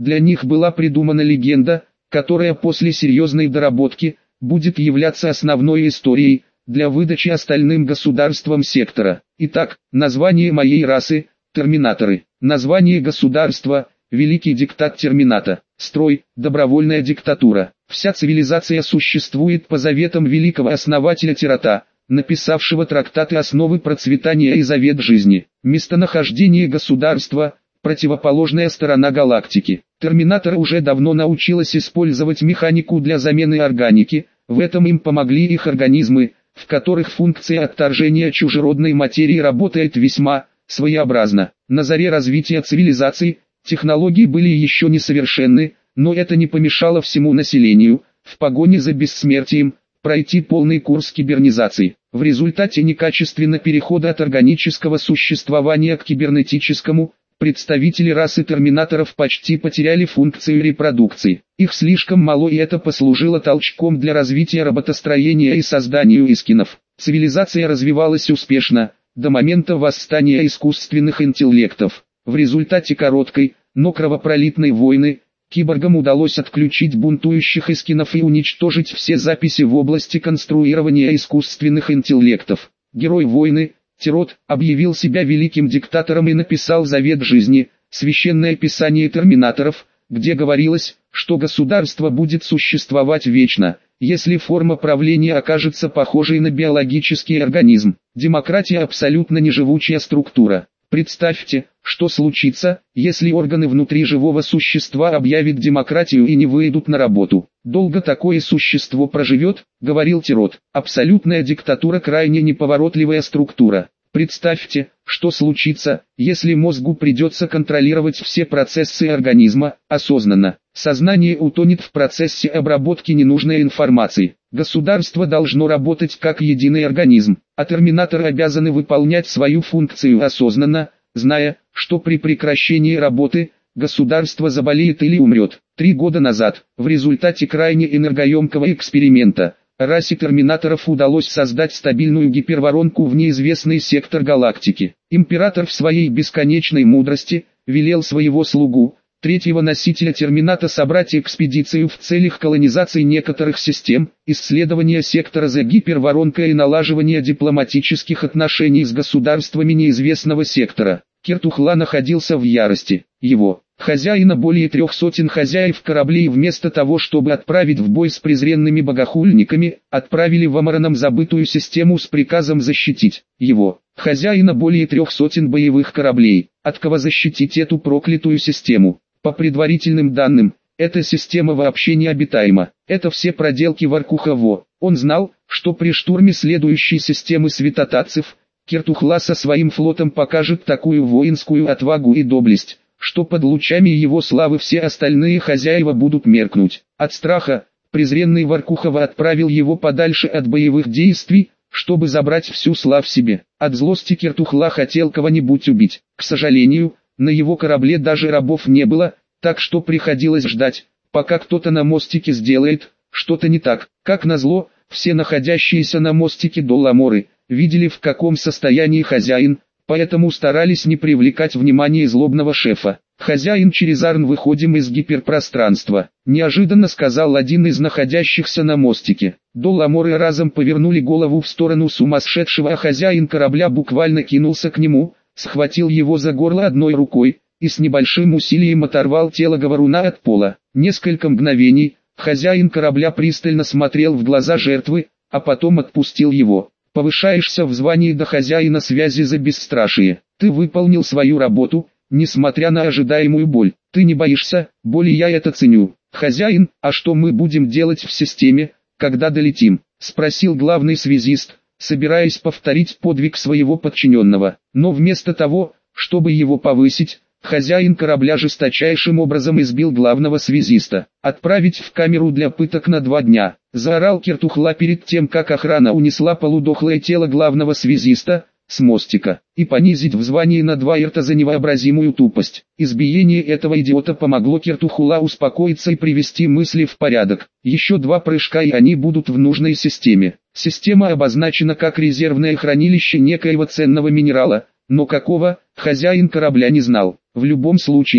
Для них была придумана легенда, которая после серьезной доработки будет являться основной историей для выдачи остальным государствам сектора. Итак, название моей расы – терминаторы. Название государства – великий диктат термината. Строй – добровольная диктатура. Вся цивилизация существует по заветам великого основателя Тирата, написавшего трактаты «Основы процветания» и «Завет жизни». Местонахождение государства – противоположная сторона галактики. Терминатор уже давно научилась использовать механику для замены органики, в этом им помогли их организмы, в которых функция отторжения чужеродной материи работает весьма своеобразно. На заре развития цивилизаций, технологии были еще несовершенны, но это не помешало всему населению, в погоне за бессмертием, пройти полный курс кибернизации. В результате некачественно перехода от органического существования к кибернетическому, представители расы терминаторов почти потеряли функцию репродукции. Их слишком мало, и это послужило толчком для развития роботостроения и созданию эскинов. Цивилизация развивалась успешно, до момента восстания искусственных интеллектов. В результате короткой, но кровопролитной войны, киборгам удалось отключить бунтующих эскинов и уничтожить все записи в области конструирования искусственных интеллектов. Герой войны, Тирот, объявил себя великим диктатором и написал «Завет жизни», священное писание терминаторов, где говорилось, что государство будет существовать вечно, если форма правления окажется похожей на биологический организм. Демократия – абсолютно неживучая структура. Представьте, что случится, если органы внутри живого существа объявят демократию и не выйдут на работу. «Долго такое существо проживет», — говорил Тирот. Абсолютная диктатура — крайне неповоротливая структура. Представьте, что случится, если мозгу придется контролировать все процессы организма, осознанно. Сознание утонет в процессе обработки ненужной информации. Государство должно работать как единый организм, а терминаторы обязаны выполнять свою функцию осознанно, зная, что при прекращении работы государство заболеет или умрет. 3 года назад, в результате крайне энергоемкого эксперимента, расе терминаторов удалось создать стабильную гиперворонку в неизвестный сектор галактики. Император в своей бесконечной мудрости велел своего слугу, третьего носителя термината, собрать экспедицию в целях колонизации некоторых систем, исследования сектора за гиперворонкой и налаживания дипломатических отношений с государствами неизвестного сектора. Киртухла находился в ярости. Его хозяина более 300 хозяев кораблей вместо того, чтобы отправить в бой с презренными богохульниками, отправили в Амараном забытую систему с приказом защитить его хозяина более 300 боевых кораблей. От кого защитить эту проклятую систему? По предварительным данным, эта система вообще необитаема. Это все проделки Варкуха-Во. Он знал, что при штурме следующей системы светотатцев, Киртухла со своим флотом покажет такую воинскую отвагу и доблесть, что под лучами его славы все остальные хозяева будут меркнуть. От страха, презренный Варкухова отправил его подальше от боевых действий, чтобы забрать всю славу себе. От злости Киртухла хотел кого-нибудь убить. К сожалению, на его корабле даже рабов не было, так что приходилось ждать, пока кто-то на мостике сделает что-то не так. Как назло, все находящиеся на мостике Долламоры видели, в каком состоянии хозяин, поэтому старались не привлекать внимание злобного шефа. «Хозяин, через Арн выходим из гиперпространства», — неожиданно сказал один из находящихся на мостике. Долламоры разом повернули голову в сторону сумасшедшего, а хозяин корабля буквально кинулся к нему, схватил его за горло одной рукой и с небольшим усилием оторвал тело говоруна от пола. Несколько мгновений хозяин корабля пристально смотрел в глаза жертвы, а потом отпустил его. «Повышаешься в звании до хозяина связи за бесстрашие. Ты выполнил свою работу, несмотря на ожидаемую боль. Ты не боишься боли, я это ценю. Хозяин, а что мы будем делать в системе, когда долетим?» — спросил главный связист, собираясь повторить подвиг своего подчиненного. Но вместо того, чтобы его повысить, хозяин корабля жесточайшим образом избил главного связиста. «Отправить в камеру для пыток на 2 дня», — заорал Киртухла перед тем, как охрана унесла полудохлое тело главного связиста с мостика, и понизить в звании на 2 ирта за невообразимую тупость. Избиение этого идиота помогло Киртухла успокоиться и привести мысли в порядок. Еще 2 прыжка, и они будут в нужной системе. Система обозначена как резервное хранилище некоего ценного минерала, но какого, хозяин корабля не знал. В любом случае,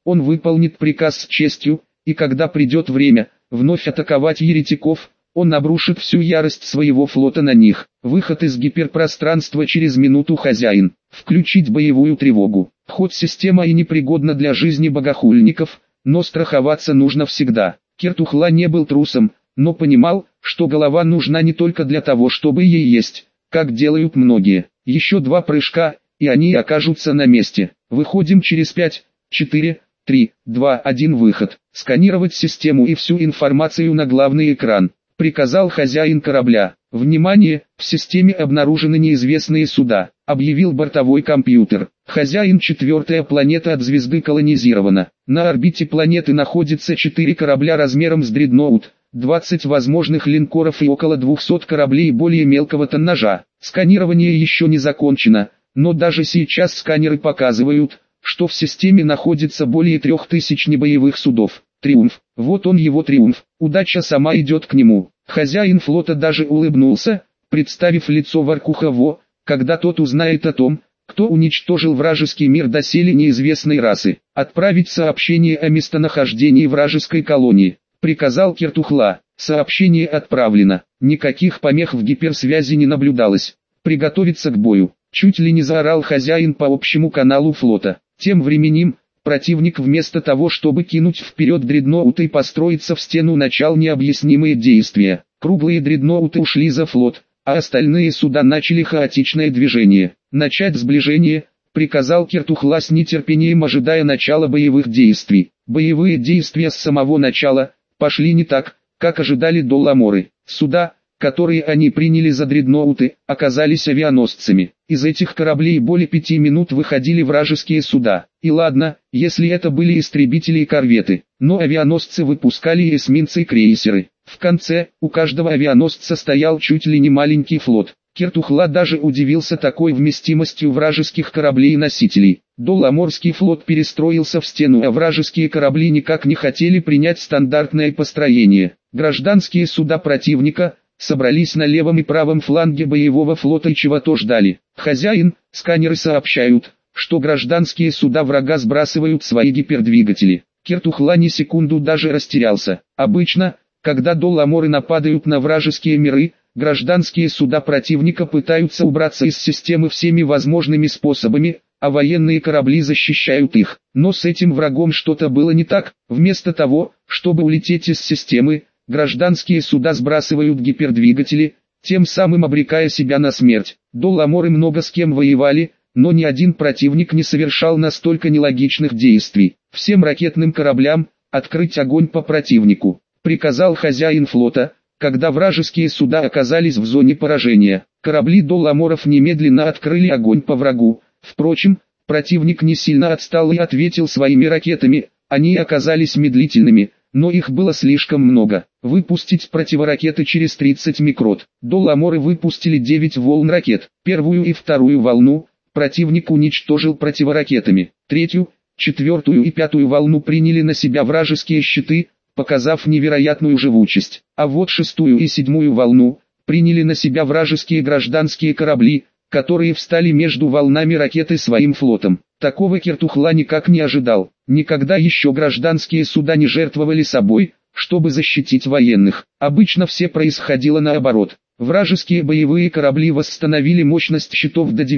Он выполнит приказ с честью, и когда придет время вновь атаковать еретиков, он обрушит всю ярость своего флота на них. Выход из гиперпространства через минуту. Хозяин. Включить боевую тревогу. Хоть система и непригодна для жизни богохульников, но страховаться нужно всегда. Киртухла не был трусом, но понимал, что голова нужна не только для того, чтобы ей есть, как делают многие. Еще 2 прыжка, и они окажутся на месте. Выходим через 5, 4, 3, 2, 1 выход. Сканировать систему и всю информацию на главный экран. Приказал хозяин корабля. Внимание, в системе обнаружены неизвестные суда, объявил бортовой компьютер. Хозяин, 4-я планета от звезды колонизирована. На орбите планеты находится 4 корабля размером с дредноут, 20 возможных линкоров и около 200 кораблей более мелкого тоннажа. Сканирование еще не закончено, но даже сейчас сканеры показывают, что в системе находится более 3000 небоевых судов. Триумф. Вот он, его триумф. Удача сама идет к нему. Хозяин флота даже улыбнулся, представив лицо Варкуха Во, когда тот узнает о том, кто уничтожил вражеский мир доселе неизвестной расы. Отправить сообщение о местонахождении вражеской колонии. Приказал Киртухла. Сообщение отправлено. Никаких помех в гиперсвязи не наблюдалось. Приготовиться к бою. Чуть ли не заорал хозяин по общему каналу флота. Тем временем, противник вместо того, чтобы кинуть вперед дредноуты и построиться в стену, начал необъяснимые действия. Круглые дредноуты ушли за флот, а остальные суда начали хаотичное движение. Начать сближение, приказал Киртухла с нетерпением, ожидая начала боевых действий. Боевые действия с самого начала пошли не так, как ожидали долламоры. Суда, которые они приняли за дредноуты, оказались авианосцами. Из этих кораблей более 5 минут выходили вражеские суда. И ладно, если это были истребители и корветы, но авианосцы выпускали эсминцы и крейсеры. В конце, у каждого авианосца стоял чуть ли не маленький флот. Киртухла даже удивился такой вместимостью вражеских кораблей и носителей. Долламорский флот перестроился в стену, а вражеские корабли никак не хотели принять стандартное построение. Гражданские суда противника собрались на левом и правом фланге боевого флота и чего-то ждали. Хозяин, сканеры сообщают, что гражданские суда врага сбрасывают свои гипердвигатели. Киртухла ни секунду даже растерялся. Обычно, когда долламоры нападают на вражеские миры, гражданские суда противника пытаются убраться из системы всеми возможными способами, а военные корабли защищают их. Но с этим врагом что-то было не так. Вместо того, чтобы улететь из системы, гражданские суда сбрасывают гипердвигатели, тем самым обрекая себя на смерть. Долламоры много с кем воевали, но ни один противник не совершал настолько нелогичных действий. Всем ракетным кораблям открыть огонь по противнику, приказал хозяин флота, когда вражеские суда оказались в зоне поражения. Корабли долламоров немедленно открыли огонь по врагу. Впрочем, противник не сильно отстал и ответил своими ракетами. Они оказались медлительными, но их было слишком много. Выпустить противоракеты через 30 микрот. Долламоры выпустили 9 волн ракет. Первую и вторую волну противник уничтожил противоракетами. Третью, четвертую и пятую волну приняли на себя вражеские щиты, показав невероятную живучесть. А вот шестую и седьмую волну приняли на себя вражеские гражданские корабли, которые встали между волнами ракеты своим флотом. Такого Киртухла никак не ожидал. Никогда еще гражданские суда не жертвовали собой, чтобы защитить военных. Обычно все происходило наоборот. Вражеские боевые корабли восстановили мощность щитов до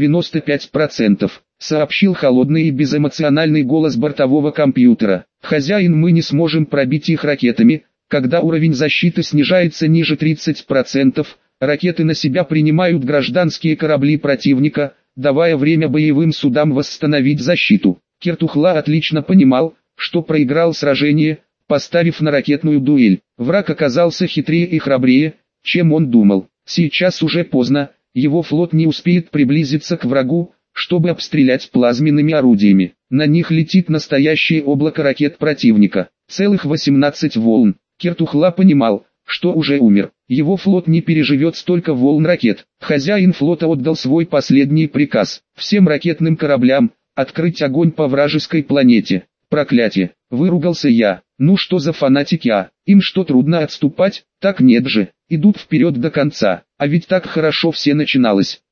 95%, сообщил холодный и безэмоциональный голос бортового компьютера. Хозяин, мы не сможем пробить их ракетами, когда уровень защиты снижается ниже 30%, ракеты на себя принимают гражданские корабли противника, давая время боевым судам восстановить защиту. Киртухла отлично понимал, что проиграл сражение, поставив на ракетную дуэль. Враг оказался хитрее и храбрее, чем он думал. Сейчас уже поздно, его флот не успеет приблизиться к врагу, чтобы обстрелять плазменными орудиями. На них летит настоящее облако ракет противника. Целых 18 волн. Киртухла понимал, что уже умер. Его флот не переживет столько волн ракет. Хозяин флота отдал свой последний приказ. Всем ракетным кораблям открыть огонь по вражеской планете. Проклятие, выругался я. Ну что за фанатики, а? Им что, трудно отступать? Так нет же, идут вперед до конца. А ведь так хорошо все начиналось.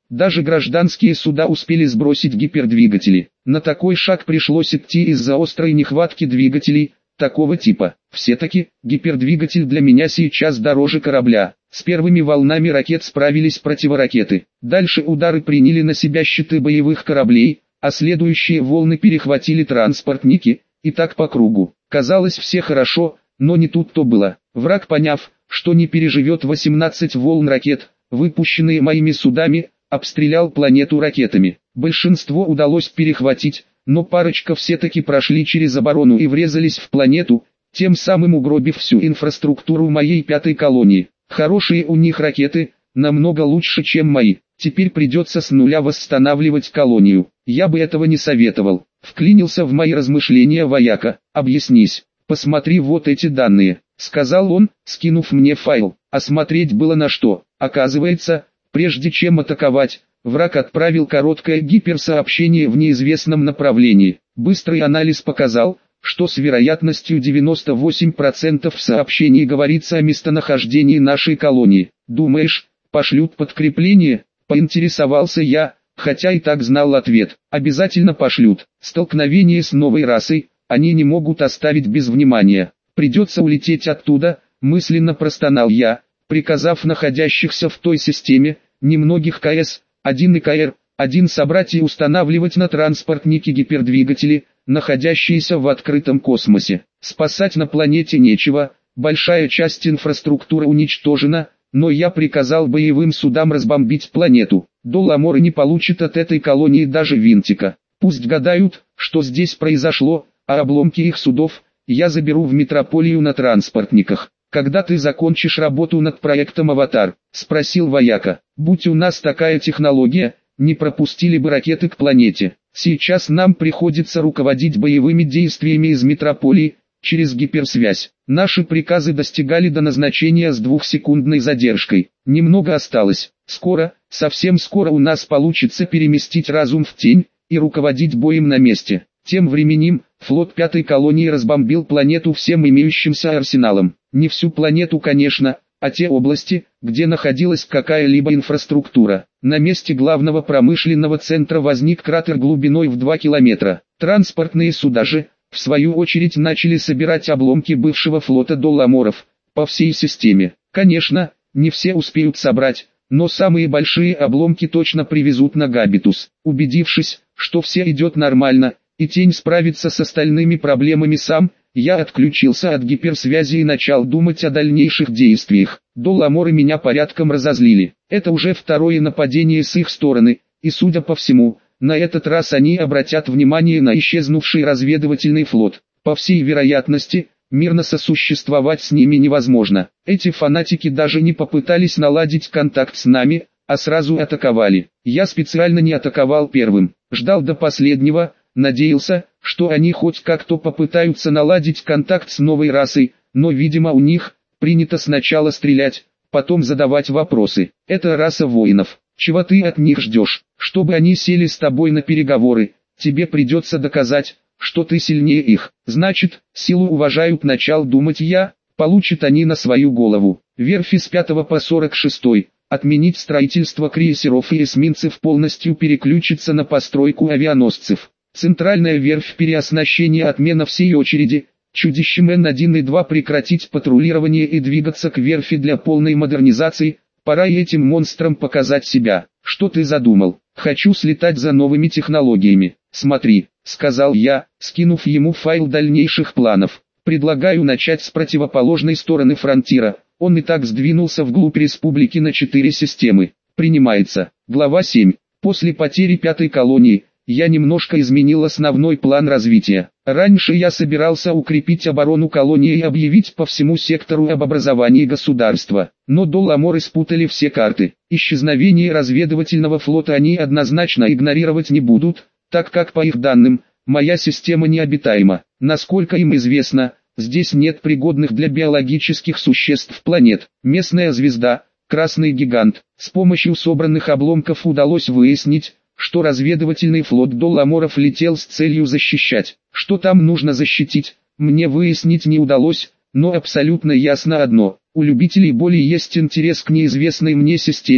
Даже гражданские суда успели сбросить гипердвигатели. На такой шаг пришлось идти из-за острой нехватки двигателей такого типа. Все-таки гипердвигатель для меня сейчас дороже корабля. С первыми волнами ракет справились противоракеты. Дальше удары приняли на себя щиты боевых кораблей, а следующие волны перехватили транспортники, и так по кругу. Казалось, все хорошо, но не тут-то было. Враг, поняв, что не переживет 18 волн ракет, выпущенные моими судами, обстрелял планету ракетами. Большинство удалось перехватить, но парочка все-таки прошли через оборону и врезались в планету, тем самым угробив всю инфраструктуру моей пятой колонии. Хорошие у них ракеты, намного лучше, чем мои. Теперь придется с нуля восстанавливать колонию. Я бы этого не советовал. Вклинился в мои размышления вояка. «Объяснись, посмотри вот эти данные», — сказал он, скинув мне файл. Осмотреть было на что. Оказывается, прежде чем атаковать, враг отправил короткое гиперсообщение в неизвестном направлении. Быстрый анализ показал, что с вероятностью 98% в сообщении говорится о местонахождении нашей колонии. «Думаешь, пошлют подкрепление?» — поинтересовался я, хотя и так знал ответ. «Обязательно пошлют. Столкновение с новой расой они не могут оставить без внимания. Придется улететь оттуда», — мысленно простонал я, приказав находящихся в той системе, немногих КС-1 и КР-1 собрать и устанавливать на транспортники гипердвигатели, находящиеся в открытом космосе. Спасать на планете нечего, большая часть инфраструктуры уничтожена, но я приказал боевым судам разбомбить планету. Доламоры не получат от этой колонии даже винтика. Пусть гадают, что здесь произошло, а обломки их судов я заберу в метрополию на транспортниках. «Когда ты закончишь работу над проектом «Аватар»?» — спросил вояка. «Будь у нас такая технология, не пропустили бы ракеты к планете. Сейчас нам приходится руководить боевыми действиями из метрополии, через гиперсвязь. Наши приказы достигали до назначения с 2-секундной задержкой. Немного осталось. Скоро, совсем скоро у нас получится переместить разум в тень и руководить боем на месте». Тем временем, флот пятой колонии разбомбил планету всем имеющимся арсеналом. Не всю планету, конечно, а те области, где находилась какая-либо инфраструктура. На месте главного промышленного центра возник кратер глубиной в 2 километра. Транспортные суда же, в свою очередь, начали собирать обломки бывшего флота Доламоров по всей системе. Конечно, не все успеют собрать, но самые большие обломки точно привезут на Габитус. Убедившись, что все идет нормально, и тень справится с остальными проблемами сам, я отключился от гиперсвязи и начал думать о дальнейших действиях. Доламоры меня порядком разозлили. Это уже второе нападение с их стороны, и судя по всему, на этот раз они обратят внимание на исчезнувший разведывательный флот. По всей вероятности, мирно сосуществовать с ними невозможно. Эти фанатики даже не попытались наладить контакт с нами, а сразу атаковали. Я специально не атаковал первым, ждал до последнего, надеялся, что они хоть как-то попытаются наладить контакт с новой расой, но видимо у них принято сначала стрелять, потом задавать вопросы. Это раса воинов. Чего ты от них ждешь? Чтобы они сели с тобой на переговоры, тебе придется доказать, что ты сильнее их. Значит, силу уважают, начал думать я, получат они на свою голову. Верфи с 5 по 46. Отменить строительство крейсеров и эсминцев, полностью переключиться на постройку авианосцев. Центральная верфь переоснащения, отмена всей очереди. Чудищем Н1 и 2 прекратить патрулирование и двигаться к верфи для полной модернизации. Пора и этим монстрам показать себя. Что ты задумал? Хочу слетать за новыми технологиями. Смотри, сказал я, скинув ему файл дальнейших планов. Предлагаю начать с противоположной стороны фронтира. Он и так сдвинулся вглубь республики на 4 системы. Принимается. Глава 7. После потери пятой колонии, я немножко изменил основной план развития. Раньше я собирался укрепить оборону колонии и объявить по всему сектору об образовании государства. Но Доламоры спутали все карты. Исчезновение разведывательного флота они однозначно игнорировать не будут, так как по их данным, моя система необитаема. Насколько им известно, здесь нет пригодных для биологических существ планет. Местная звезда, красный гигант. С помощью собранных обломков удалось выяснить, что разведывательный флот Доламоров летел с целью защищать. Что там нужно защитить, мне выяснить не удалось, но абсолютно ясно одно. У любителей боли есть интерес к неизвестной мне системе,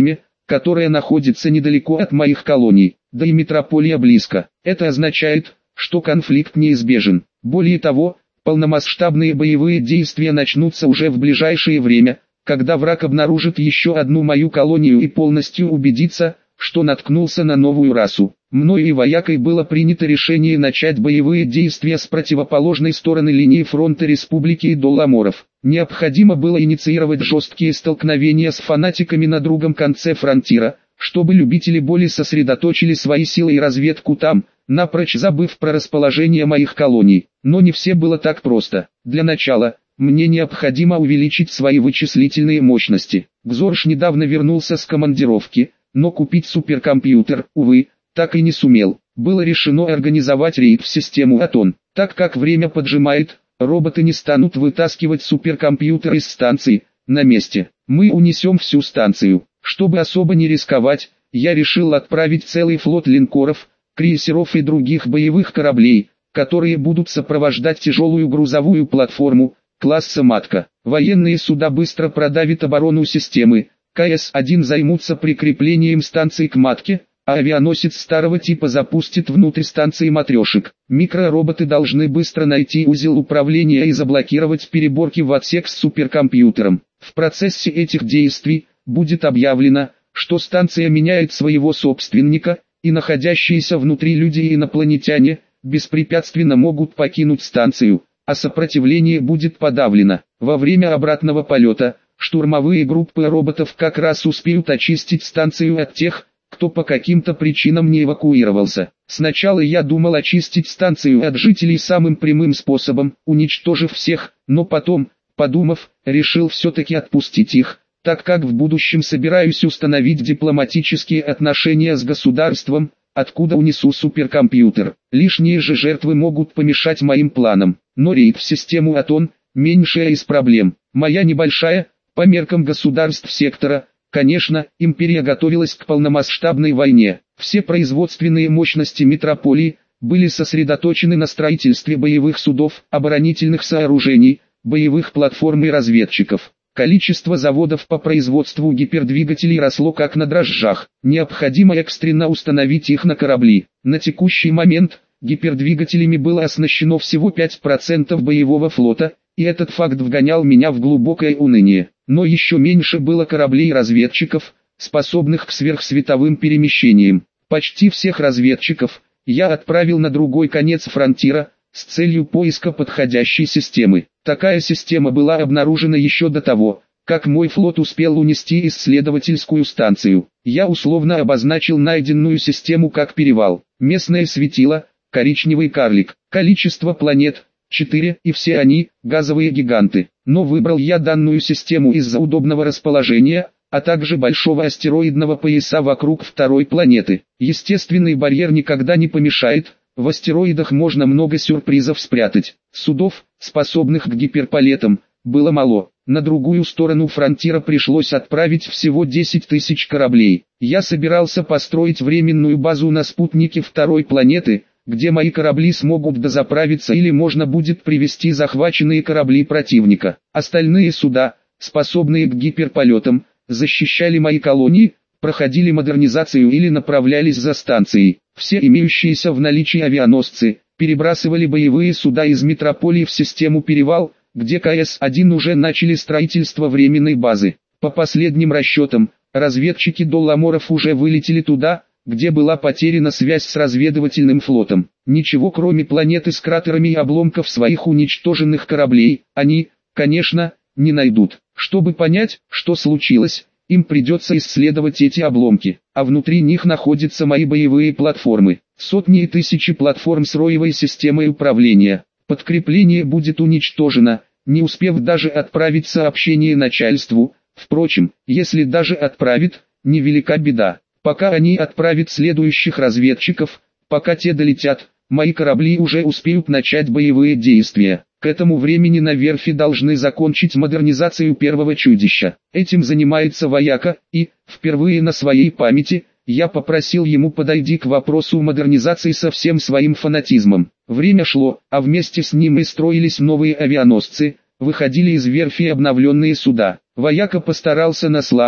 которая находится недалеко от моих колоний, да и метрополия близко. Это означает, что конфликт неизбежен. Более того, полномасштабные боевые действия начнутся уже в ближайшее время, когда враг обнаружит еще одну мою колонию и полностью убедится, что наткнулся на новую расу. Мною и воякой было принято решение начать боевые действия с противоположной стороны линии фронта Республики Долламоров. Необходимо было инициировать жесткие столкновения с фанатиками на другом конце фронтира, чтобы любители боли сосредоточили свои силы и разведку там, напрочь забыв про расположение моих колоний. Но не все было так просто. Для начала, мне необходимо увеличить свои вычислительные мощности. Гзорш недавно вернулся с командировки, но купить суперкомпьютер, увы, так и не сумел. Было решено организовать рейд в систему Атон. Так как время поджимает, роботы не станут вытаскивать суперкомпьютер из станции, на месте. Мы унесем всю станцию. Чтобы особо не рисковать, я решил отправить целый флот линкоров, крейсеров и других боевых кораблей, которые будут сопровождать тяжелую грузовую платформу, класса «Матка». Военные суда быстро продавят оборону системы, КС-1 займутся прикреплением станции к «Матке», а авианосец старого типа запустит внутрь станции матрешек. Микророботы должны быстро найти узел управления и заблокировать переборки в отсек с суперкомпьютером. В процессе этих действий будет объявлено, что станция меняет своего собственника, и находящиеся внутри люди и инопланетяне беспрепятственно могут покинуть станцию, а сопротивление будет подавлено. Во время обратного полета штурмовые группы роботов как раз успеют очистить станцию от тех, кто по каким-то причинам не эвакуировался. Сначала я думал очистить станцию от жителей самым прямым способом, уничтожив всех, но потом, подумав, решил все-таки отпустить их, так как в будущем собираюсь установить дипломатические отношения с государством, откуда унесу суперкомпьютер. Лишние же жертвы могут помешать моим планам, но рейд в систему Атон – меньшая из проблем. Моя небольшая, по меркам государств сектора, конечно, империя готовилась к полномасштабной войне. Все производственные мощности метрополии были сосредоточены на строительстве боевых судов, оборонительных сооружений, боевых платформ и разведчиков. Количество заводов по производству гипердвигателей росло как на дрожжах. Необходимо экстренно установить их на корабли. На текущий момент гипердвигателями было оснащено всего 5% боевого флота, и этот факт вгонял меня в глубокое уныние. Но еще меньше было кораблей-разведчиков, способных к сверхсветовым перемещениям. Почти всех разведчиков я отправил на другой конец фронтира, с целью поиска подходящей системы. Такая система была обнаружена еще до того, как мой флот успел унести исследовательскую станцию. Я условно обозначил найденную систему как перевал. Местное светило, коричневый карлик. Количество планет – 4, и все они – газовые гиганты. Но выбрал я данную систему из-за удобного расположения, а также большого астероидного пояса вокруг второй планеты. Естественный барьер никогда не помешает. В астероидах можно много сюрпризов спрятать. Судов, способных к гиперполетам, было мало. На другую сторону фронтира пришлось отправить всего 10 тысяч кораблей. Я собирался построить временную базу на спутнике второй планеты, где мои корабли смогут дозаправиться или можно будет привести захваченные корабли противника. Остальные суда, способные к гиперполетам, защищали мои колонии, проходили модернизацию или направлялись за станцией. Все имеющиеся в наличии авианосцы перебрасывали боевые суда из метрополии в систему «Перевал», где КС-1 уже начали строительство временной базы. По последним расчетам, разведчики Долламоров уже вылетели туда, где была потеряна связь с разведывательным флотом. Ничего кроме планеты с кратерами и обломков своих уничтоженных кораблей, они, конечно, не найдут. Чтобы понять, что случилось, им придется исследовать эти обломки, а внутри них находятся мои боевые платформы. Сотни и тысячи платформ с роевой системой управления. Подкрепление будет уничтожено, не успев даже отправить сообщение начальству. Впрочем, если даже отправит, невелика беда. Пока они отправят следующих разведчиков, пока те долетят, мои корабли уже успеют начать боевые действия. К этому времени на верфи должны закончить модернизацию первого чудища. Этим занимается вояка, и, впервые на своей памяти, я попросил ему подойти к вопросу модернизации со всем своим фанатизмом. Время шло, а вместе с ним и строились новые авианосцы, выходили из верфи обновленные суда. Вояка постарался на славу,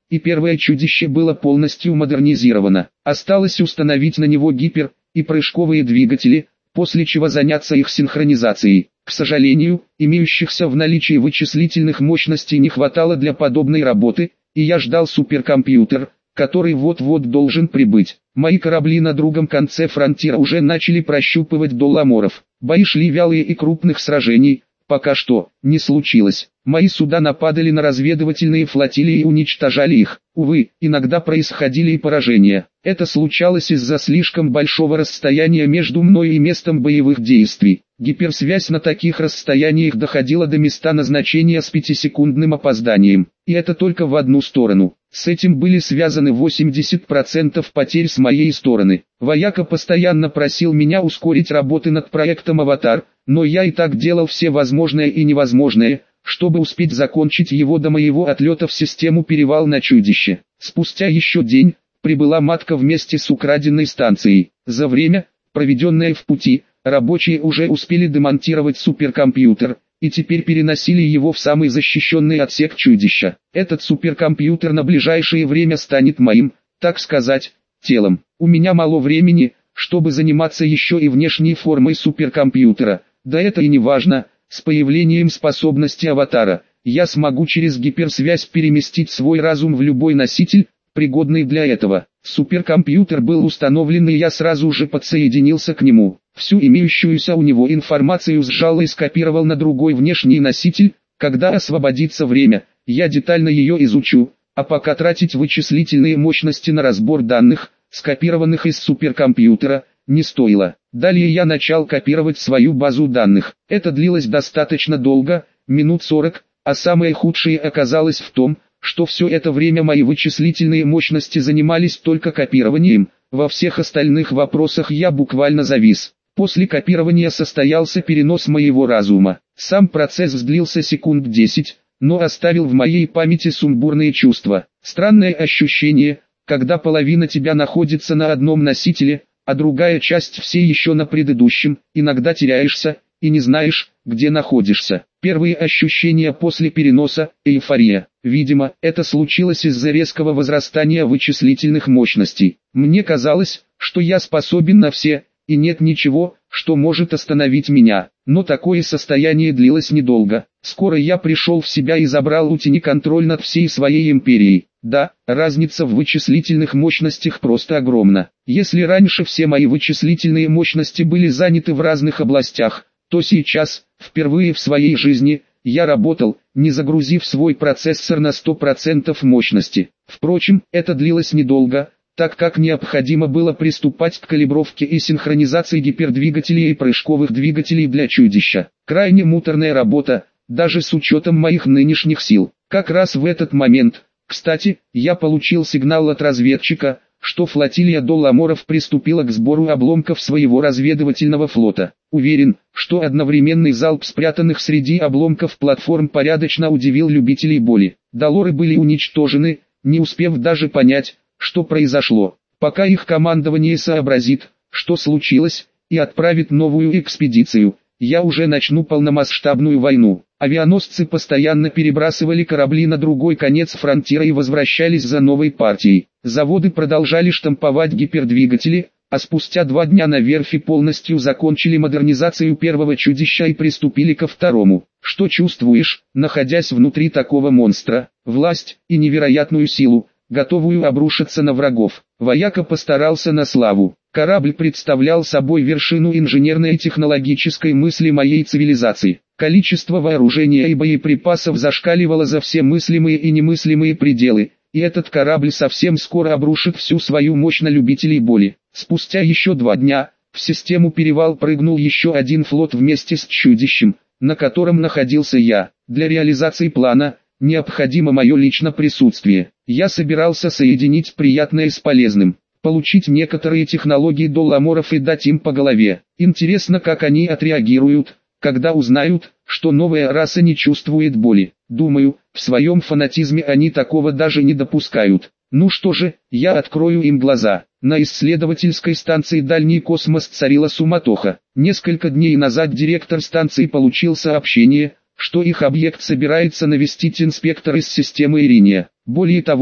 и первое чудище было полностью модернизировано. Осталось установить на него гипер- и прыжковые двигатели, после чего заняться их синхронизацией. К сожалению, имеющихся в наличии вычислительных мощностей не хватало для подобной работы, и я ждал суперкомпьютер, который вот-вот должен прибыть. Мои корабли на другом конце фронтира уже начали прощупывать долламоров. Бои шли вялые и крупных сражений пока что не случилось. Мои суда нападали на разведывательные флотилии и уничтожали их. Увы, иногда происходили и поражения. Это случалось из-за слишком большого расстояния между мной и местом боевых действий. Гиперсвязь на таких расстояниях доходила до места назначения с 5-секундным опозданием. И это только в одну сторону. С этим были связаны 80% потерь с моей стороны. Вояка постоянно просил меня ускорить работы над проектом «Аватар», но я и так делал все возможное и невозможное, чтобы успеть закончить его до моего отлета в систему «Перевал на чудище». Спустя еще день, прибыла матка вместе с украденной станцией. За время, проведенное в пути, рабочие уже успели демонтировать суперкомпьютер, и теперь переносили его в самый защищенный отсек чудища. Этот суперкомпьютер на ближайшее время станет моим, так сказать, телом. У меня мало времени, чтобы заниматься еще и внешней формой суперкомпьютера. Да это и не важно, с появлением способности аватара, я смогу через гиперсвязь переместить свой разум в любой носитель, пригодный для этого. Суперкомпьютер был установлен, и я сразу же подсоединился к нему. Всю имеющуюся у него информацию сжал и скопировал на другой внешний носитель. Когда освободится время, я детально ее изучу, а пока тратить вычислительные мощности на разбор данных, скопированных из суперкомпьютера, не стоило. Далее я начал копировать свою базу данных. Это длилось достаточно долго, минут 40, а самое худшее оказалось в том, что все это время мои вычислительные мощности занимались только копированием, во всех остальных вопросах я буквально завис. После копирования состоялся перенос моего разума. Сам процесс длился секунд 10, но оставил в моей памяти сумбурные чувства. Странное ощущение, когда половина тебя находится на одном носителе, а другая часть все еще на предыдущем. Иногда теряешься и не знаешь, где находишься. Первые ощущения после переноса – эйфория. Видимо, это случилось из-за резкого возрастания вычислительных мощностей. Мне казалось, что я способен на все, и нет ничего, что может остановить меня. Но такое состояние длилось недолго. Скоро я пришел в себя и забрал у тени контроль над всей своей империей. Да, разница в вычислительных мощностях просто огромна. Если раньше все мои вычислительные мощности были заняты в разных областях, то сейчас, впервые в своей жизни, я работал, не загрузив свой процессор на 100% мощности. Впрочем, это длилось недолго, так как необходимо было приступать к калибровке и синхронизации гипердвигателей и прыжковых двигателей для чудища. Крайне муторная работа, даже с учетом моих нынешних сил. Как раз в этот момент, кстати, я получил сигнал от разведчика, что флотилия долламоров приступила к сбору обломков своего разведывательного флота. Уверен, что одновременный залп спрятанных среди обломков платформ порядочно удивил любителей боли. Доллары были уничтожены, не успев даже понять, что произошло. Пока их командование сообразит, что случилось, и отправит новую экспедицию, я уже начну полномасштабную войну. Авианосцы постоянно перебрасывали корабли на другой конец фронтира и возвращались за новой партией. Заводы продолжали штамповать гипердвигатели, а спустя 2 дня на верфи полностью закончили модернизацию первого чудища и приступили ко второму. Что чувствуешь, находясь внутри такого монстра? Власть и невероятную силу, готовую обрушиться на врагов. Вояка постарался на славу. Корабль представлял собой вершину инженерной и технологической мысли моей цивилизации. Количество вооружения и боеприпасов зашкаливало за все мыслимые и немыслимые пределы, и этот корабль совсем скоро обрушит всю свою мощь на любителей боли. Спустя еще 2 дня, в систему «Перевал» прыгнул еще один флот вместе с чудищем, на котором находился я. Для реализации плана необходимо мое личное присутствие. Я собирался соединить приятное с полезным, получить некоторые технологии долламоров и дать им по голове. Интересно, как они отреагируют, когда узнают, что новая раса не чувствует боли. Думаю, в своем фанатизме они такого даже не допускают. Ну что же, я открою им глаза. На исследовательской станции «Дальний космос» царила суматоха. Несколько дней назад директор станции получил сообщение, что их объект собирается навестить инспектор из системы Ириния. Более того,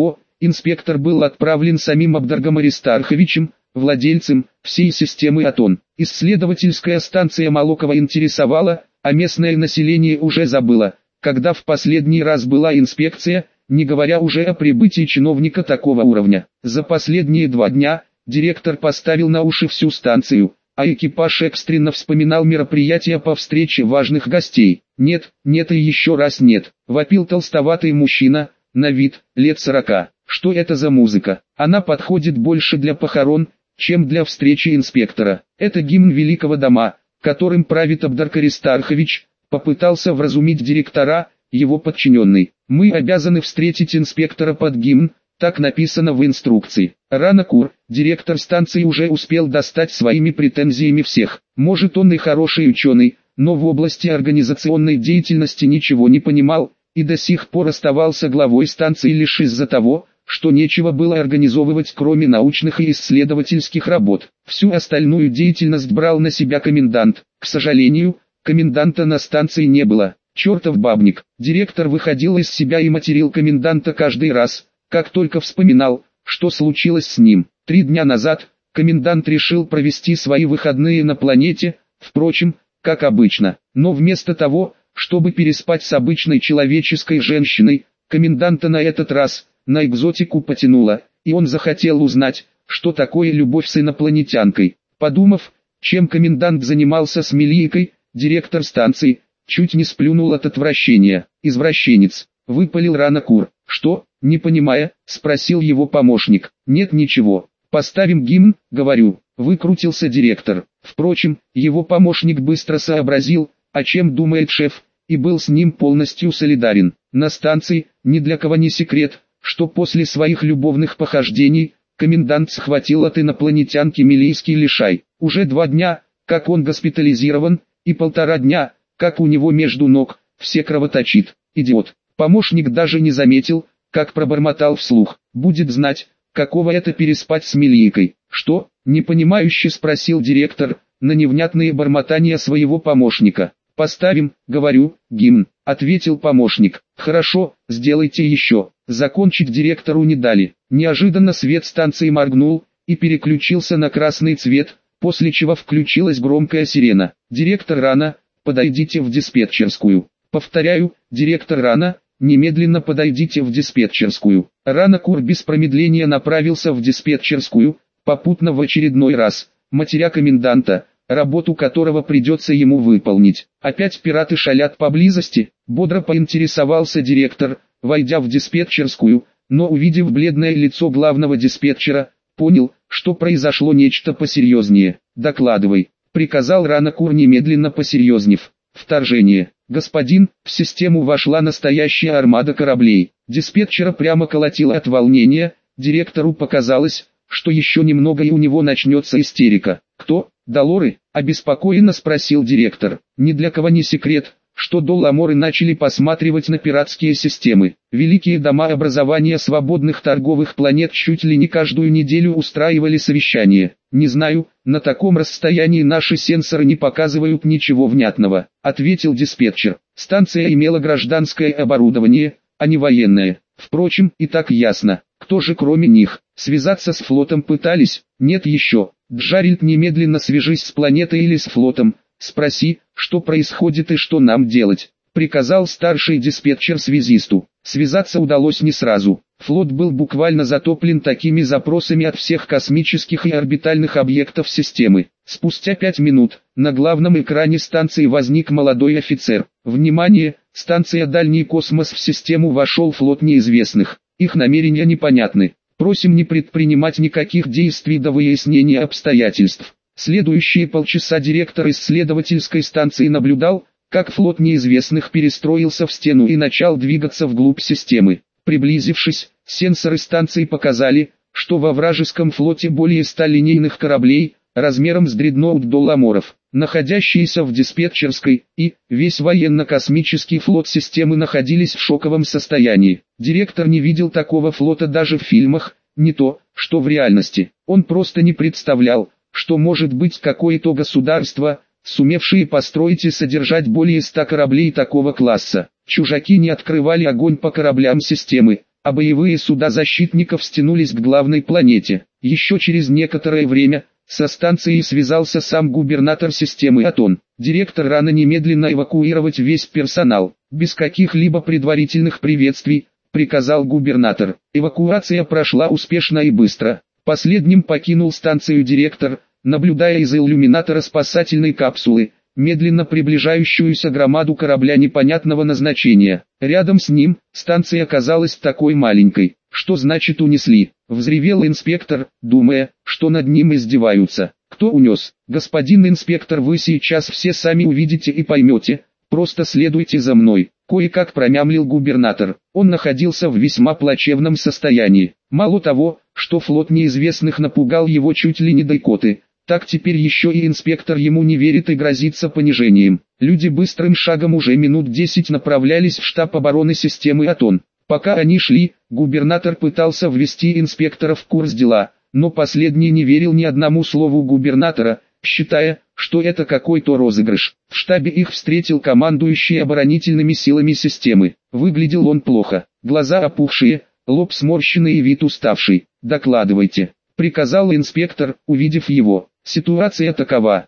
Инспектор был отправлен самим Абдаргом Аристарховичем, владельцем всей системы АТОН. Исследовательская станция Молокова интересовала, а местное население уже забыло, когда в последний раз была инспекция, не говоря уже о прибытии чиновника такого уровня. За последние 2 дня директор поставил на уши всю станцию, а экипаж экстренно вспоминал мероприятия по встрече важных гостей. «Нет, нет и еще раз нет», — вопил толстоватый мужчина, на вид, лет 40. «Что это за музыка? Она подходит больше для похорон, чем для встречи инспектора. Это гимн великого дома, которым правит Абдарк Аристархович», — попытался вразумить директора, его подчиненный. «Мы обязаны встретить инспектора под гимн, так написано в инструкции». Ранакур, директор станции, уже успел достать своими претензиями всех. Может, он и хороший ученый, но в области организационной деятельности ничего не понимал, и до сих пор оставался главой станции лишь из-за того, что нечего было организовывать кроме научных и исследовательских работ. Всю остальную деятельность брал на себя комендант. К сожалению, коменданта на станции не было. Чертов бабник. Директор выходил из себя и материл коменданта каждый раз, как только вспоминал, что случилось с ним. 3 дня назад комендант решил провести свои выходные на планете, впрочем, как обычно. Но вместо того, чтобы переспать с обычной человеческой женщиной, коменданта на этот раз на экзотику потянуло, и он захотел узнать, что такое любовь с инопланетянкой. Подумав, чем комендант занимался с Мелийкой, директор станции чуть не сплюнул от отвращения. «Извращенец», — выпалил Ранакур. «Что?» — не понимая, спросил его помощник. «Нет ничего, поставим гимн, говорю», — выкрутился директор. Впрочем, его помощник быстро сообразил, о чем думает шеф, и был с ним полностью солидарен. На станции, ни для кого не секрет, что после своих любовных похождений, комендант схватил от инопланетянки мелийский лишай. Уже 2 дня, как он госпитализирован, и 1,5 дня, как у него между ног, все кровоточит. Идиот. Помощник даже не заметил, как пробормотал вслух. Будет знать, каково это переспать с Мелийкой. «Что?» — непонимающе спросил директор, на невнятные бормотания своего помощника. «Поставим, говорю, гимн», — ответил помощник. «Хорошо, сделайте еще». Закончить директору не дали. Неожиданно свет станции моргнул и переключился на красный цвет, после чего включилась громкая сирена. «Директор Рана, подойдите в диспетчерскую». «Повторяю, директор Рана, немедленно подойдите в диспетчерскую». Ранакур без промедления направился в диспетчерскую, попутно в очередной раз, матеря коменданта, работу которого придется ему выполнить. «Опять пираты шалят поблизости?» — бодро поинтересовался директор, войдя в диспетчерскую, но увидев бледное лицо главного диспетчера, понял, что произошло нечто посерьезнее. «Докладывай», — приказал Ранакур, немедленно посерьезнев. «Вторжение. Господин, в систему вошла настоящая армада кораблей». Диспетчера прямо колотило от волнения, директору показалось, что еще немного и у него начнется истерика. «Кто? Долоры?» — обеспокоенно спросил директор. «Ни для кого не секрет, что Долламоры начали посматривать на пиратские системы. Великие дома образования свободных торговых планет чуть ли не каждую неделю устраивали совещания. Не знаю, на таком расстоянии наши сенсоры не показывают ничего внятного», — ответил диспетчер. «Станция имела гражданское оборудование, а не военное. Впрочем, и так ясно, кто же кроме них. Связаться с флотом пытались? Нет еще. Джарильд, немедленно свяжись с планетой или с флотом. Спроси, что происходит и что нам делать», — приказал старший диспетчер связисту. Связаться удалось не сразу. Флот был буквально затоплен такими запросами от всех космических и орбитальных объектов системы. Спустя 5 минут, на главном экране станции возник молодой офицер. «Внимание! Станция «Дальний космос», в систему вошел флот неизвестных. Их намерения непонятны. Просим не предпринимать никаких действий до выяснения обстоятельств». Следующие полчаса директор исследовательской станции наблюдал, как флот неизвестных перестроился в стену и начал двигаться вглубь системы. Приблизившись, сенсоры станции показали, что во вражеском флоте более 100 линейных кораблей, размером с дредноут Долламоров, находящиеся в диспетчерской, и весь военно-космический флот системы находились в шоковом состоянии. Директор не видел такого флота даже в фильмах, не то, что в реальности. Он просто не представлял, что может быть какое-то государство, сумевшее построить и содержать более 100 кораблей такого класса. Чужаки не открывали огонь по кораблям системы, а боевые суда защитников стянулись к главной планете. Еще через некоторое время со станцией связался сам губернатор системы Атон. Директор рано немедленно эвакуировать весь персонал, без каких-либо предварительных приветствий, приказал губернатор. Эвакуация прошла успешно и быстро. Последним покинул станцию директор, наблюдая из иллюминатора спасательной капсулы медленно приближающуюся громаду корабля непонятного назначения. Рядом с ним станция оказалась такой маленькой. Что значит унесли? Взревел инспектор, думая, что над ним издеваются. Кто унес? Господин инспектор, вы сейчас все сами увидите и поймете. Просто следуйте за мной. Кое-как промямлил губернатор. Он находился в весьма плачевном состоянии. Мало того, что флот неизвестных напугал его чуть ли не до икоты, так теперь еще и инспектор ему не верит и грозится понижением. Люди быстрым шагом уже минут 10 направлялись в штаб обороны системы Атон. Пока они шли, губернатор пытался ввести инспектора в курс дела, но последний не верил ни одному слову губернатора, считая, что это какой-то розыгрыш. В штабе их встретил командующий оборонительными силами системы. Выглядел он плохо, глаза опухшие, лоб сморщенный и вид уставший. «Докладывайте», — приказал инспектор, увидев его. Ситуация такова.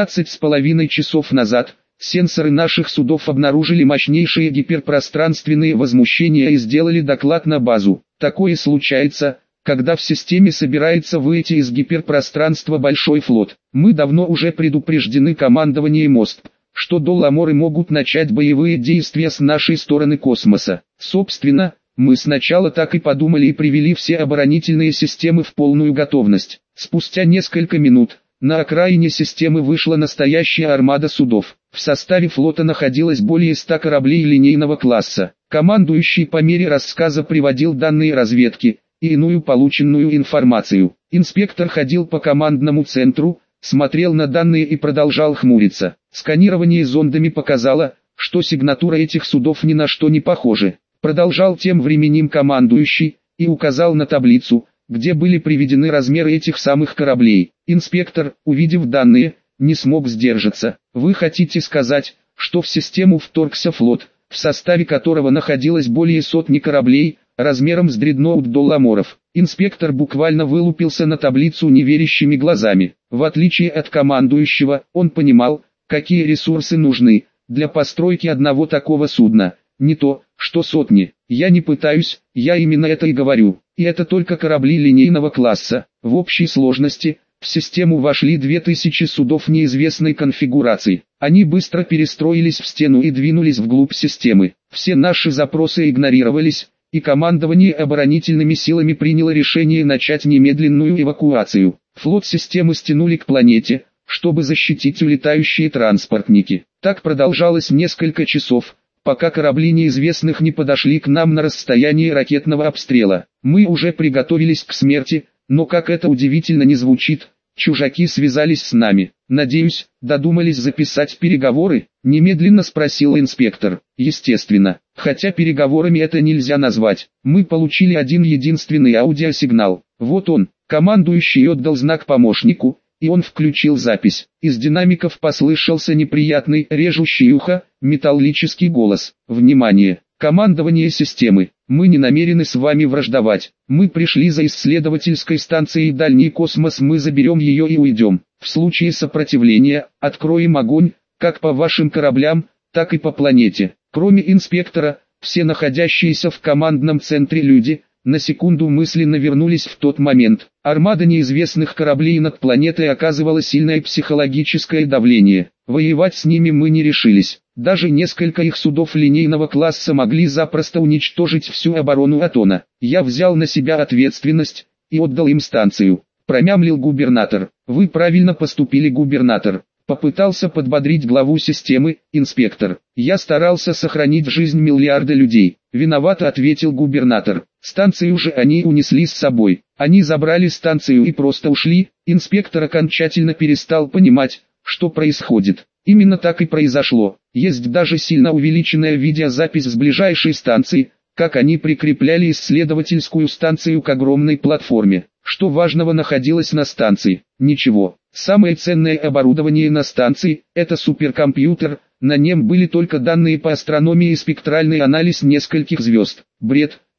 13,5 часов назад сенсоры наших судов обнаружили мощнейшие гиперпространственные возмущения и сделали доклад на базу. Такое случается, когда в системе собирается выйти из гиперпространства большой флот. Мы давно уже предупреждены командованием МОСТ, что Долламоры могут начать боевые действия с нашей стороны космоса. Собственно, мы сначала так и подумали и привели все оборонительные системы в полную готовность. Спустя несколько минут на окраине системы вышла настоящая армада судов. В составе флота находилось более 100 кораблей линейного класса. Командующий по мере рассказа приводил данные разведки и иную полученную информацию. Инспектор ходил по командному центру, смотрел на данные и продолжал хмуриться. Сканирование зондами показало, что сигнатура этих судов ни на что не похожа. Продолжал тем временем командующий и указал на таблицу, где были приведены размеры этих самых кораблей. Инспектор, увидев данные, не смог сдержаться. Вы хотите сказать, что в систему вторгся флот, в составе которого находилось более сотни кораблей, размером с дредноут Долламоров? Инспектор буквально вылупился на таблицу неверящими глазами. В отличие от командующего, он понимал, какие ресурсы нужны для постройки одного такого судна. Не то, что сотни. Я не пытаюсь, я именно это и говорю. И это только корабли линейного класса. В общей сложности, в систему вошли 2000 судов неизвестной конфигурации. Они быстро перестроились в стену и двинулись вглубь системы. Все наши запросы игнорировались, и командование оборонительными силами приняло решение начать немедленную эвакуацию. Флот системы стянули к планете, чтобы защитить улетающие транспортники. Так продолжалось несколько часов, пока корабли неизвестных не подошли к нам на расстояние ракетного обстрела. Мы уже приготовились к смерти, но как это удивительно не звучит, чужаки связались с нами. Надеюсь, додумались записать переговоры? Немедленно спросил инспектор. Естественно, хотя переговорами это нельзя назвать. Мы получили один единственный аудиосигнал. Вот он. Командующий отдал знак помощнику, и он включил запись. Из динамиков послышался неприятный, режущий ухо, металлический голос. Внимание! Командование системы. Мы не намерены с вами враждовать. Мы пришли за исследовательской станцией «Дальний космос». Мы заберем ее и уйдем. В случае сопротивления, откроем огонь, как по вашим кораблям, так и по планете. Кроме инспектора, все находящиеся в командном центре люди на секунду мысленно вернулись в тот момент. Армада неизвестных кораблей над планетой оказывала сильное психологическое давление. Воевать с ними мы не решились. Даже несколько их судов линейного класса могли запросто уничтожить всю оборону Атона. Я взял на себя ответственность и отдал им станцию. Промямлил губернатор. Вы правильно поступили, губернатор. Попытался подбодрить главу системы, инспектор. Я старался сохранить жизнь миллиарда людей. Виновато ответил губернатор. Станцию же они унесли с собой. Они забрали станцию и просто ушли. Инспектор окончательно перестал понимать, что происходит. Именно так и произошло. Есть даже сильно увеличенная видеозапись с ближайшей станции, как они прикрепляли исследовательскую станцию к огромной платформе. Что важного находилось на станции? Ничего. Самое ценное оборудование на станции – это суперкомпьютер, на нем были только данные по астрономии и спектральный анализ нескольких звезд. Бред,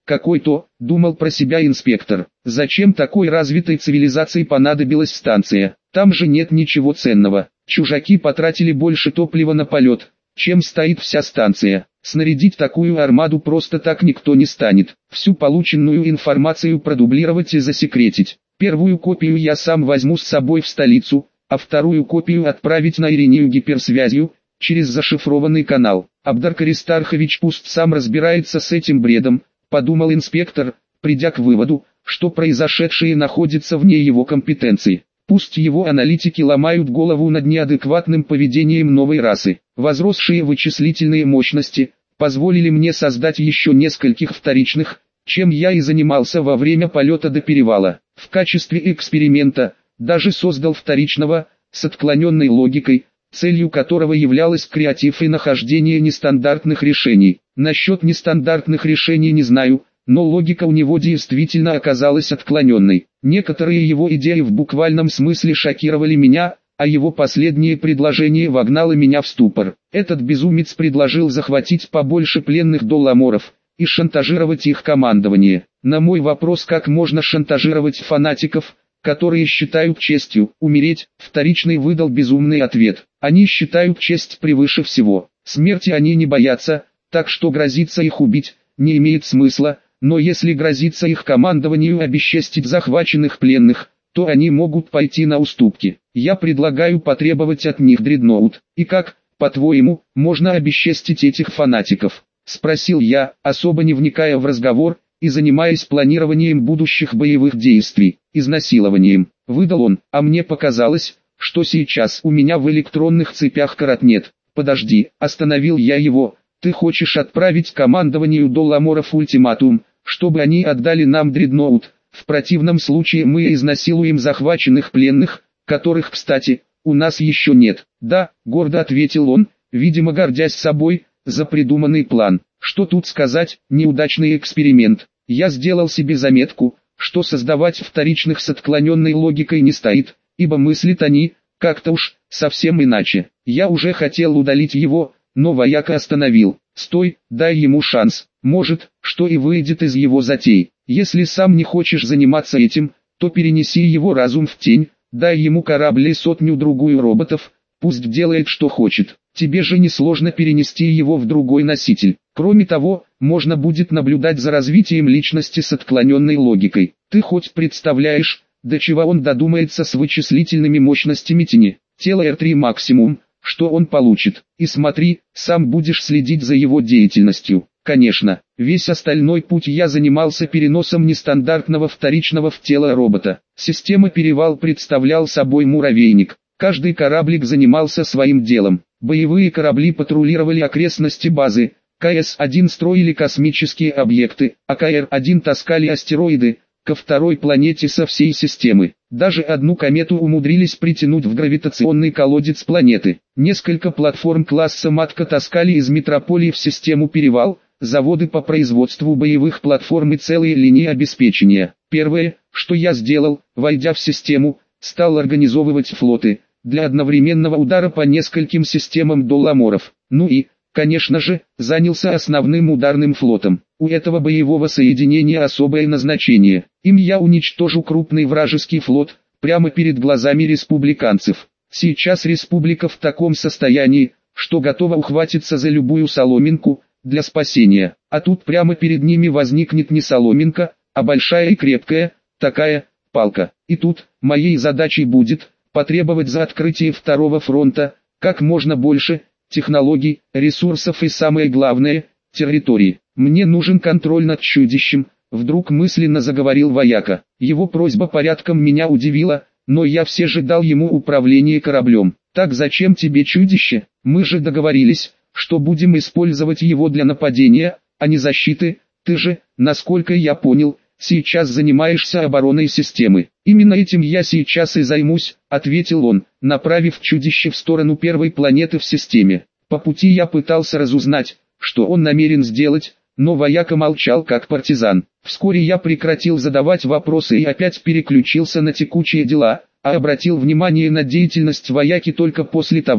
какой-то, думал про себя инспектор. Зачем такой развитой цивилизации понадобилась станция? Там же нет ничего ценного. Чужаки потратили больше топлива на полет, чем стоит вся станция. Снарядить такую армаду просто так никто не станет. Всю полученную информацию продублировать и засекретить. Первую копию я сам возьму с собой в столицу, а вторую копию отправить на Иринею гиперсвязью, через зашифрованный канал. Абдар Аристархович пусть сам разбирается с этим бредом, подумал инспектор, придя к выводу, что произошедшее находится вне его компетенции. Пусть его аналитики ломают голову над неадекватным поведением новой расы. Возросшие вычислительные мощности позволили мне создать еще нескольких вторичных, чем я и занимался во время полета до перевала. В качестве эксперимента даже создал вторичного, с отклоненной логикой, целью которого являлось креатив и нахождение нестандартных решений. Насчет нестандартных решений не знаю, но логика у него действительно оказалась отклоненной. Некоторые его идеи в буквальном смысле шокировали меня, а его последнее предложение вогнало меня в ступор. Этот безумец предложил захватить побольше пленных долламоров и шантажировать их командование. На мой вопрос, как можно шантажировать фанатиков, которые считают честью умереть, вторичный выдал безумный ответ. Они считают честь превыше всего. Смерти они не боятся, так что грозиться их убить не имеет смысла, но если грозится их командованию обесчестить захваченных пленных, то они могут пойти на уступки. Я предлагаю потребовать от них дредноут. И как, по-твоему, можно обесчестить этих фанатиков? Спросил я, особо не вникая в разговор, и занимаясь планированием будущих боевых действий. Изнасилованием, выдал он, а мне показалось, что сейчас у меня в электронных цепях коротнет. Подожди, остановил я его, ты хочешь отправить командованию долламоров ультиматум, чтобы они отдали нам дредноут, в противном случае мы изнасилуем захваченных пленных, которых, кстати, у нас еще нет. Да, гордо ответил он, видимо гордясь собой, за придуманный план. Что тут сказать, неудачный эксперимент. Я сделал себе заметку, что создавать вторичных с отклоненной логикой не стоит, ибо мыслят они, как-то уж, совсем иначе. Я уже хотел удалить его, но вояка остановил. Стой, дай ему шанс, может, что и выйдет из его затей. Если сам не хочешь заниматься этим, то перенеси его разум в тень, дай ему корабль и сотню-другую роботов, пусть делает что хочет. Тебе же несложно перенести его в другой носитель. Кроме того, можно будет наблюдать за развитием личности с отклоненной логикой. Ты хоть представляешь, до чего он додумается с вычислительными мощностями тени, тело R3 максимум, что он получит. И смотри, сам будешь следить за его деятельностью. Конечно, весь остальной путь я занимался переносом нестандартного вторичного в тело робота. Система «Перевал» представлял собой муравейник. Каждый кораблик занимался своим делом. Боевые корабли патрулировали окрестности базы, КС-1 строили космические объекты, а КР-1 таскали астероиды ко второй планете со всей системы. Даже одну комету умудрились притянуть в гравитационный колодец планеты. Несколько платформ класса «Матка» таскали из метрополии в систему «Перевал», заводы по производству боевых платформ и целые линии обеспечения. Первое, что я сделал, войдя в систему, стал организовывать флоты для одновременного удара по нескольким системам долламоров. Ну и, конечно же, занялся основным ударным флотом. У этого боевого соединения особое назначение. Им я уничтожу крупный вражеский флот, прямо перед глазами республиканцев. Сейчас республика в таком состоянии, что готова ухватиться за любую соломинку для спасения. А тут прямо перед ними возникнет не соломинка, а большая и крепкая, такая, палка. И тут, моей задачей будет потребовать за открытие второго фронта, как можно больше, технологий, ресурсов и самое главное, территории. Мне нужен контроль над чудищем, вдруг мысленно заговорил вояка. Его просьба порядком меня удивила, но я все же дал ему управление кораблем. Так зачем тебе чудище? Мы же договорились, что будем использовать его для нападения, а не защиты. Ты же, насколько я понял, сейчас занимаешься обороной системы. Именно этим я сейчас и займусь, ответил он, направив чудище в сторону первой планеты в системе. По пути я пытался разузнать, что он намерен сделать, но вояка молчал как партизан. Вскоре я прекратил задавать вопросы и опять переключился на текущие дела, а обратил внимание на деятельность вояки только после того,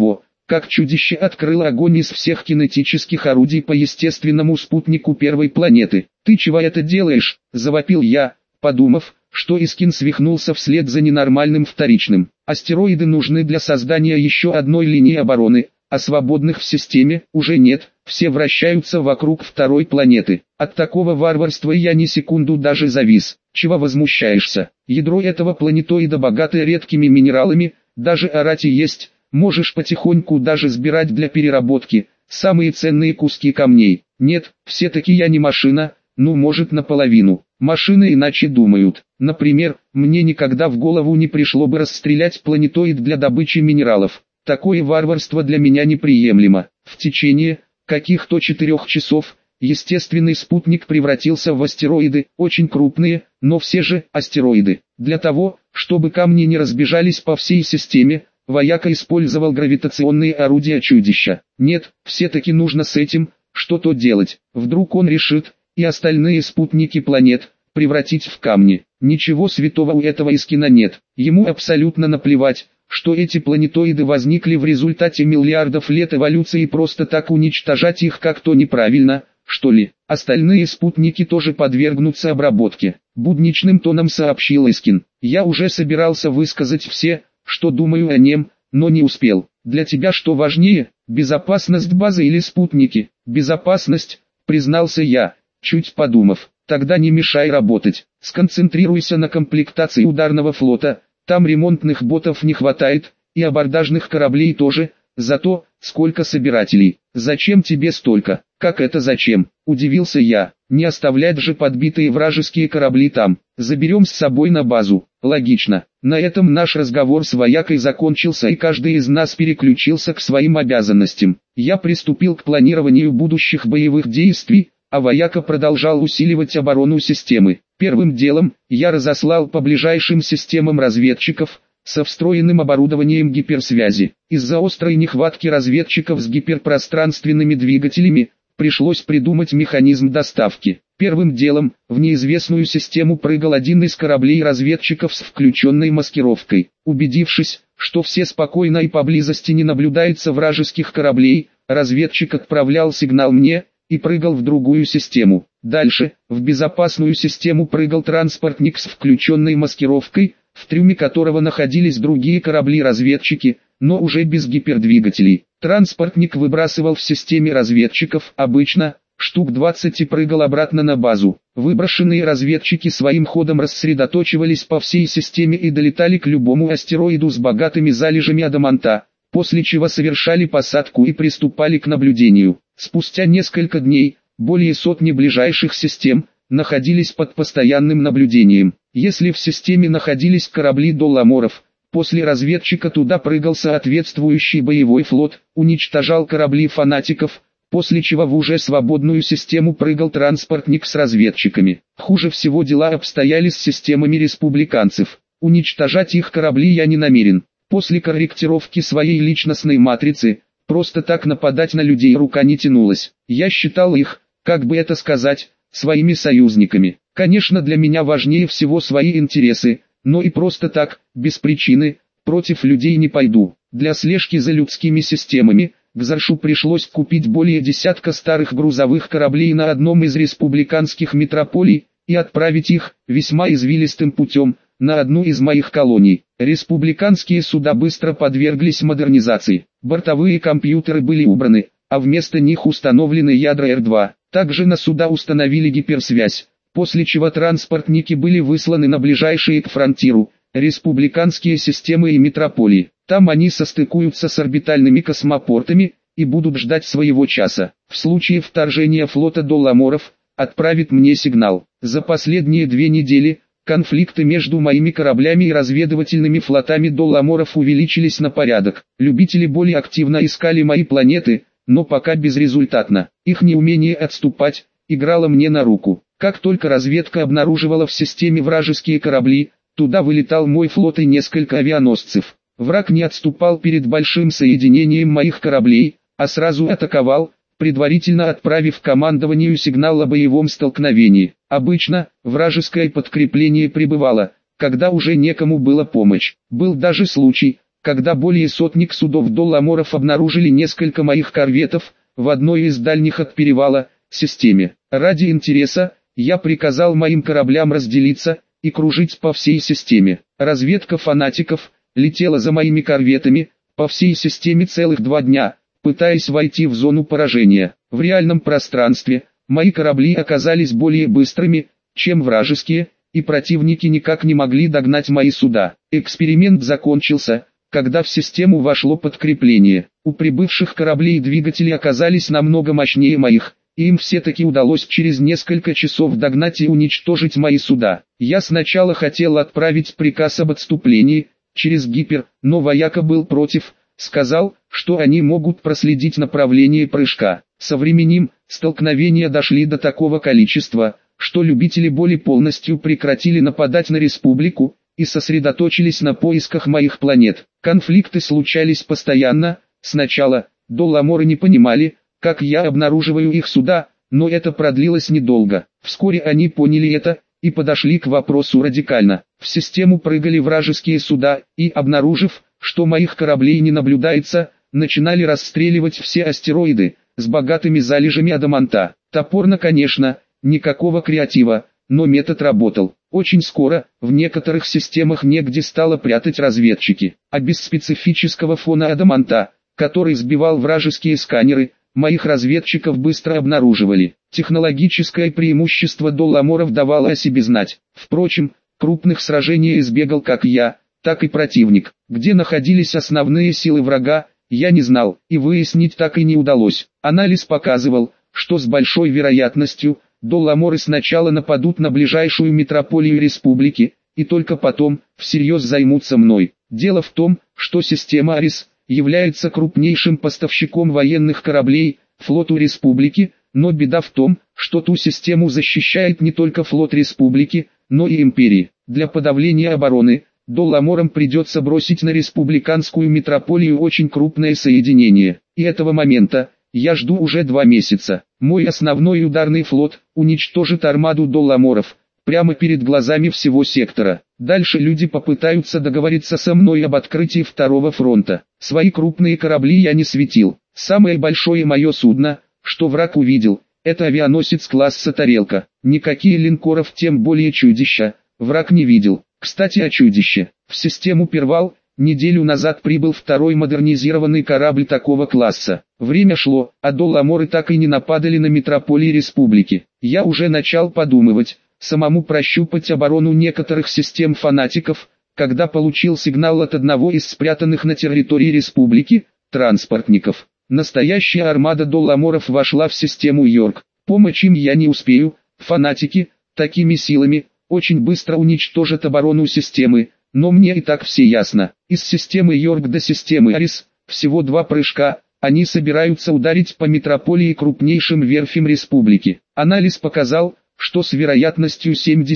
как чудище открыло огонь из всех кинетических орудий по естественному спутнику первой планеты. «Ты чего это делаешь?» – завопил я, подумав, что Искин свихнулся вслед за ненормальным вторичным. Астероиды нужны для создания еще одной линии обороны, а свободных в системе уже нет, все вращаются вокруг второй планеты. От такого варварства я ни секунду даже завис. Чего возмущаешься? Ядро этого планетоида богатое редкими минералами, даже орать и есть, можешь потихоньку даже сбирать для переработки, самые ценные куски камней. Нет, все-таки я не машина, ну может наполовину. Машины иначе думают. Например, мне никогда в голову не пришло бы расстрелять планетоид для добычи минералов. Такое варварство для меня неприемлемо. В течение каких-то 4 часов естественный спутник превратился в астероиды, очень крупные, но все же астероиды. Для того, чтобы камни не разбежались по всей системе, вояка использовал гравитационные орудия чудища. Нет, все-таки нужно с этим что-то делать. Вдруг он решит и остальные спутники планет превратить в камни. Ничего святого у этого Искина нет. Ему абсолютно наплевать, что эти планетоиды возникли в результате миллиардов лет эволюции, и просто так уничтожать их как-то неправильно, что ли. Остальные спутники тоже подвергнутся обработке. Будничным тоном сообщил Искин. Я уже собирался высказать все, что думаю о нем, но не успел. Для тебя что важнее, безопасность базы или спутники? Безопасность, признался я, чуть подумав. Тогда не мешай работать. Сконцентрируйся на комплектации ударного флота. Там ремонтных ботов не хватает, и абордажных кораблей тоже. Зато, сколько собирателей. Зачем тебе столько? Как это зачем? Удивился я. Не оставлять же подбитые вражеские корабли там. Заберем с собой на базу. Логично. На этом наш разговор с воякой закончился, и каждый из нас переключился к своим обязанностям. Я приступил к планированию будущих боевых действий, а вояка продолжал усиливать оборону системы. Первым делом, я разослал по ближайшим системам разведчиков, со встроенным оборудованием гиперсвязи. Из-за острой нехватки разведчиков с гиперпространственными двигателями, пришлось придумать механизм доставки. Первым делом, в неизвестную систему прыгал один из кораблей разведчиков с включенной маскировкой. Убедившись, что все спокойно и поблизости не наблюдается вражеских кораблей, разведчик отправлял сигнал мне, и прыгал в другую систему. Дальше, в безопасную систему прыгал транспортник с включенной маскировкой, в трюме которого находились другие корабли-разведчики, но уже без гипердвигателей. Транспортник выбрасывал в системе разведчиков, обычно, штук 20, и прыгал обратно на базу. Выброшенные разведчики своим ходом рассредоточивались по всей системе и долетали к любому астероиду с богатыми залежами адаманта, после чего совершали посадку и приступали к наблюдению. Спустя несколько дней, более сотни ближайших систем находились под постоянным наблюдением. Если в системе находились корабли долламоров, после разведчика туда прыгал соответствующий боевой флот, уничтожал корабли фанатиков, после чего в уже свободную систему прыгал транспортник с разведчиками. Хуже всего дела обстояли с системами республиканцев. Уничтожать их корабли я не намерен. После корректировки своей личностной матрицы, просто так нападать на людей рука не тянулась. Я считал их, как бы это сказать, своими союзниками. Конечно, для меня важнее всего свои интересы, но и просто так, без причины, против людей не пойду. Для слежки за людскими системами, Гзаршу пришлось купить более десятка старых грузовых кораблей на одном из республиканских метрополий, и отправить их, весьма извилистым путем, на одну из моих колоний. Республиканские суда быстро подверглись модернизации. Бортовые компьютеры были убраны, а вместо них установлены ядра Р-2. Также на суда установили гиперсвязь, после чего транспортники были высланы на ближайшие к фронтиру республиканские системы и метрополии. Там они состыкуются с орбитальными космопортами и будут ждать своего часа. В случае вторжения флота долламоров, отправит мне сигнал. За последние 2 недели конфликты между моими кораблями и разведывательными флотами долламоров увеличились на порядок. Любители более активно искали мои планеты, но пока безрезультатно. Их неумение отступать играло мне на руку. Как только разведка обнаруживала в системе вражеские корабли, туда вылетал мой флот и несколько авианосцев. Враг не отступал перед большим соединением моих кораблей, а сразу атаковал, предварительно отправив командованию сигнал о боевом столкновении. Обычно, вражеское подкрепление прибывало, когда уже некому было помочь. Был даже случай, когда более сотни судов долламоров обнаружили несколько моих корветов в одной из дальних от перевала системе. Ради интереса, я приказал моим кораблям разделиться и кружить по всей системе. Разведка фанатиков летела за моими корветами по всей системе целых 2 дня, пытаясь войти в зону поражения. В реальном пространстве мои корабли оказались более быстрыми, чем вражеские, и противники никак не могли догнать мои суда. Эксперимент закончился, когда в систему вошло подкрепление. У прибывших кораблей двигатели оказались намного мощнее моих, и им все-таки удалось через несколько часов догнать и уничтожить мои суда. Я сначала хотел отправить приказ об отступлении через гипер, но вояка был против, сказал, что они могут проследить направление прыжка. Со временем, столкновения дошли до такого количества, что любители боли полностью прекратили нападать на республику и сосредоточились на поисках моих планет. Конфликты случались постоянно. Сначала долламоры не понимали, как я обнаруживаю их суда, но это продлилось недолго. Вскоре они поняли это и подошли к вопросу радикально. В систему прыгали вражеские суда и, обнаружив, что моих кораблей не наблюдается, начинали расстреливать все астероиды с богатыми залежами адаманта. Топорно, конечно, никакого креатива, но метод работал. Очень скоро, в некоторых системах негде стало прятать разведчики, а без специфического фона адаманта, который сбивал вражеские сканеры, моих разведчиков быстро обнаруживали. Технологическое преимущество долламоров давало о себе знать. Впрочем, крупных сражений избегал как я, так и противник. Где находились основные силы врага, я не знал, и выяснить так и не удалось. Анализ показывал, что с большой вероятностью долламоры сначала нападут на ближайшую метрополию республики, и только потом всерьез займутся мной. Дело в том, что система Арис является крупнейшим поставщиком военных кораблей флоту республики, но беда в том, что ту систему защищает не только флот республики, но и империи. Для подавления обороны долламорам придется бросить на республиканскую метрополию очень крупное соединение. И этого момента я жду уже 2 месяца. Мой основной ударный флот уничтожит армаду долламоров прямо перед глазами всего сектора. Дальше люди попытаются договориться со мной об открытии второго фронта. Свои крупные корабли я не светил. Самое большое мое судно, что враг увидел, это авианосец класса «Тарелка». Никакие линкоров, тем более чудища, враг не видел. Кстати, о чудище. В систему Первал неделю назад прибыл второй модернизированный корабль такого класса. Время шло, а долламоры так и не нападали на метрополии республики. Я уже начал подумывать самому прощупать оборону некоторых систем фанатиков, когда получил сигнал от одного из спрятанных на территории республики транспортников. Настоящая армада долламоров вошла в систему Йорк. Помочь им я не успею. Фанатики такими силами очень быстро уничтожат оборону системы, но мне и так все ясно. Из системы Йорк до системы Арис всего 2 прыжка. Они собираются ударить по метрополии крупнейшим верфям республики. Анализ показал, что с вероятностью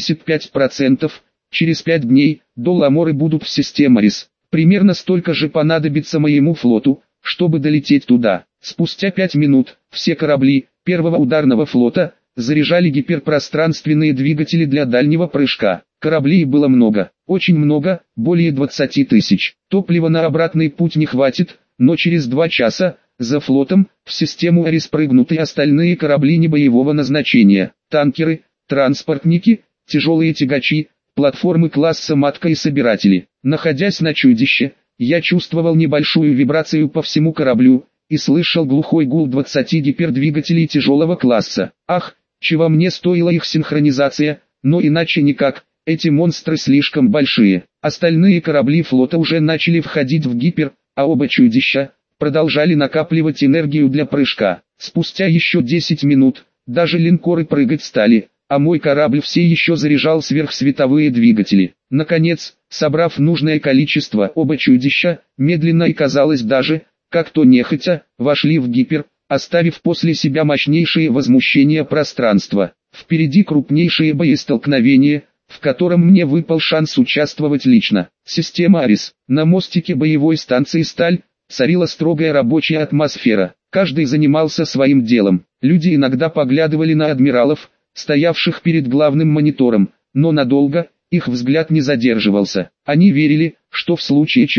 75%, через 5 дней, долламоры будут в системе Арис. Примерно столько же понадобится моему флоту, чтобы долететь туда. Спустя 5 минут, все корабли первого ударного флота заряжали гиперпространственные двигатели для дальнего прыжка. Кораблей было много, очень много, более 20 тысяч. Топлива на обратный путь не хватит, но через 2 часа за флотом в систему Арис прыгнут и остальные корабли небоевого назначения. Танкеры, транспортники, тяжелые тягачи, платформы класса Матка и собиратели. Находясь на чудище, я чувствовал небольшую вибрацию по всему кораблю и слышал глухой гул 20 гипердвигателей тяжелого класса. Ах, чего мне стоила их синхронизация, но иначе никак, эти монстры слишком большие. Остальные корабли флота уже начали входить в гипер, а оба чудища продолжали накапливать энергию для прыжка. Спустя еще 10 минут, даже линкоры прыгать стали, а мой корабль все еще заряжал сверхсветовые двигатели. Наконец, собрав нужное количество, оба чудища, медленно и казалось даже, как-то нехотя, вошли в гипер, оставив после себя мощнейшее возмущение пространства. Впереди крупнейшие боестолкновения, в котором мне выпал шанс участвовать лично. Система Арис. На мостике боевой станции «Сталь» царила строгая рабочая атмосфера. Каждый занимался своим делом. Люди иногда поглядывали на адмиралов, стоявших перед главным монитором, но надолго их взгляд не задерживался. Они верили, что в случае чего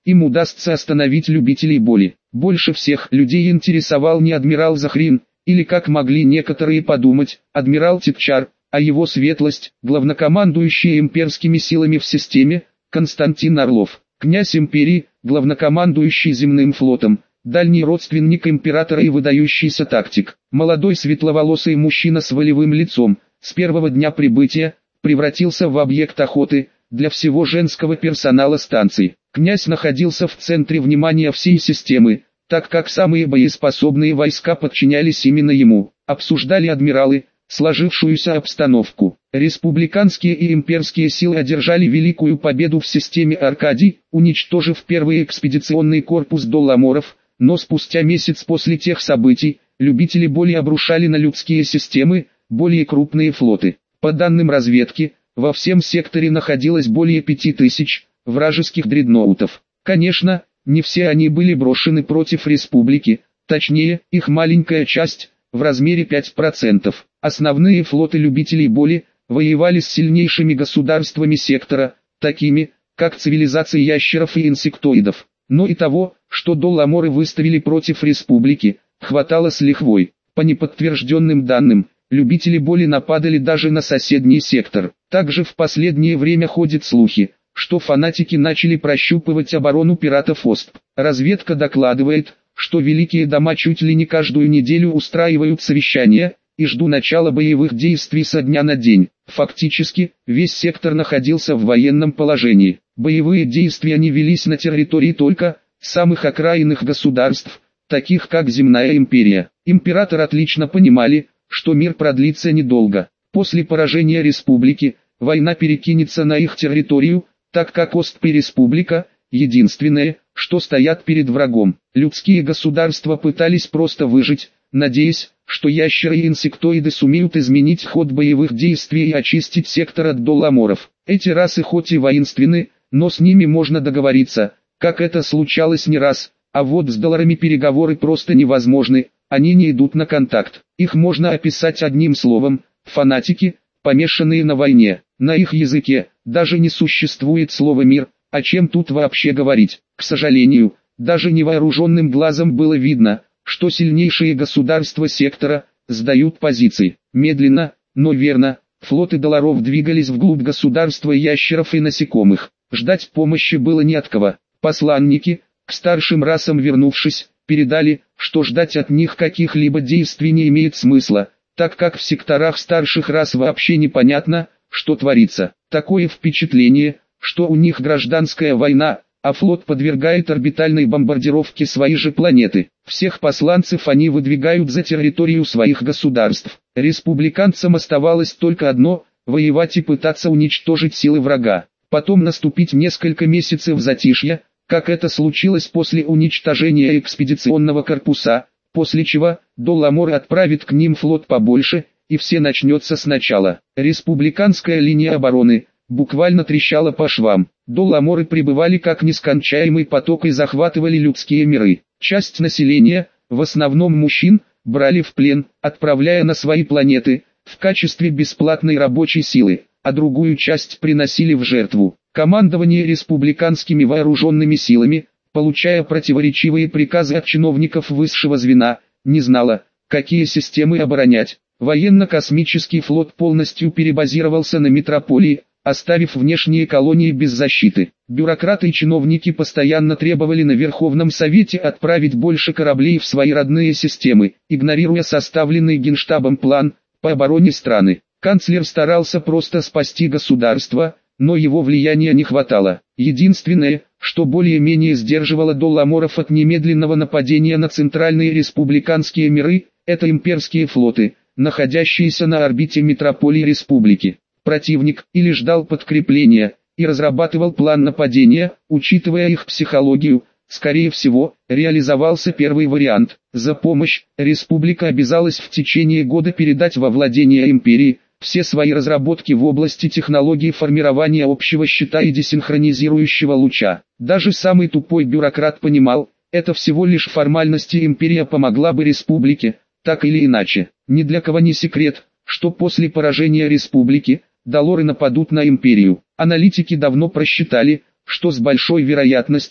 им удастся остановить любителей боли. Больше всех людей интересовал не адмирал Захрин, или как могли некоторые подумать, адмирал Титчар, а его светлость, главнокомандующий имперскими силами в системе, Константин Орлов, князь империи, главнокомандующий земным флотом, дальний родственник императора и выдающийся тактик, молодой светловолосый мужчина с волевым лицом, с первого дня прибытия, превратился в объект охоты для всего женского персонала станции. Князь находился в центре внимания всей системы, так как самые боеспособные войска подчинялись именно ему. Обсуждали адмиралы сложившуюся обстановку. Республиканские и имперские силы одержали великую победу в системе Аркадий, уничтожив первый экспедиционный корпус Долламоров, но спустя месяц после тех событий, любители боли обрушали на людские системы более крупные флоты. По данным разведки, во всем секторе находилось более 5000 вражеских дредноутов. Конечно, не все они были брошены против республики, точнее, их маленькая часть, в размере 5%. Основные флоты любителей боли воевали с сильнейшими государствами сектора, такими, как цивилизация ящеров и инсектоидов. Но и того, что Долламоры выставили против республики, хватало с лихвой. По неподтвержденным данным, любители боли нападали даже на соседний сектор. Также в последнее время ходят слухи, что фанатики начали прощупывать оборону пиратов ОСП. Разведка докладывает, что великие дома чуть ли не каждую неделю устраивают совещания и ждут начала боевых действий со дня на день. Фактически, весь сектор находился в военном положении. Боевые действия не велись на территории только самых окраинных государств, таких как Земная империя. Император отлично понимали, что мир продлится недолго. После поражения республики, война перекинется на их территорию, так как Ост и республика – единственное, что стоят перед врагом. Людские государства пытались просто выжить, надеясь, что ящеры и инсектоиды сумеют изменить ход боевых действий и очистить сектор от Долламоров. Эти расы хоть и воинственны, но с ними можно договориться, как это случалось не раз, а вот с Долларами переговоры просто невозможны, они не идут на контакт. Их можно описать одним словом – фанатики, помешанные на войне. На их языке даже не существует слова «мир», о чем тут вообще говорить. К сожалению, даже невооруженным глазом было видно, что сильнейшие государства сектора сдают позиции. Медленно, но верно, флоты Долларов двигались вглубь государства ящеров и насекомых. Ждать помощи было не от кого. Посланники, к старшим расам вернувшись, передали, что ждать от них каких-либо действий не имеет смысла, так как в секторах старших рас вообще непонятно, что творится. Такое впечатление, что у них гражданская война, а флот подвергает орбитальной бомбардировке свои же планеты. Всех посланцев они выдвигают за территорию своих государств. Республиканцам оставалось только одно – воевать и пытаться уничтожить силы врага. Потом наступить несколько месяцев затишья, как это случилось после уничтожения экспедиционного корпуса, после чего Долламор отправит к ним флот побольше, и все начнется сначала. Республиканская линия обороны буквально трещала по швам. Долламоры прибывали как нескончаемый поток и захватывали людские миры. Часть населения, в основном мужчин, брали в плен, отправляя на свои планеты, в качестве бесплатной рабочей силы, а другую часть приносили в жертву. Командование республиканскими вооруженными силами, получая противоречивые приказы от чиновников высшего звена, не знало, какие системы оборонять. Военно-космический флот полностью перебазировался на метрополии, оставив внешние колонии без защиты. Бюрократы и чиновники постоянно требовали на Верховном Совете отправить больше кораблей в свои родные системы, игнорируя составленный Генштабом план по обороне страны. Канцлер старался просто спасти государство, но его влияния не хватало. Единственное, что более-менее сдерживало Долламоров от немедленного нападения на центральные республиканские миры, это имперские флоты, находящиеся на орбите метрополии республики. Противник или ждал подкрепления, и разрабатывал план нападения, учитывая их психологию. Скорее всего, реализовался первый вариант. За помощь республика обязалась в течение года передать во владение империи все свои разработки в области технологии формирования общего щита и десинхронизирующего луча. Даже самый тупой бюрократ понимал, это всего лишь формальности, империя помогла бы республике, так или иначе. Ни для кого не секрет, что после поражения республики, Доллары нападут на империю. Аналитики давно просчитали, что с большой вероятностью,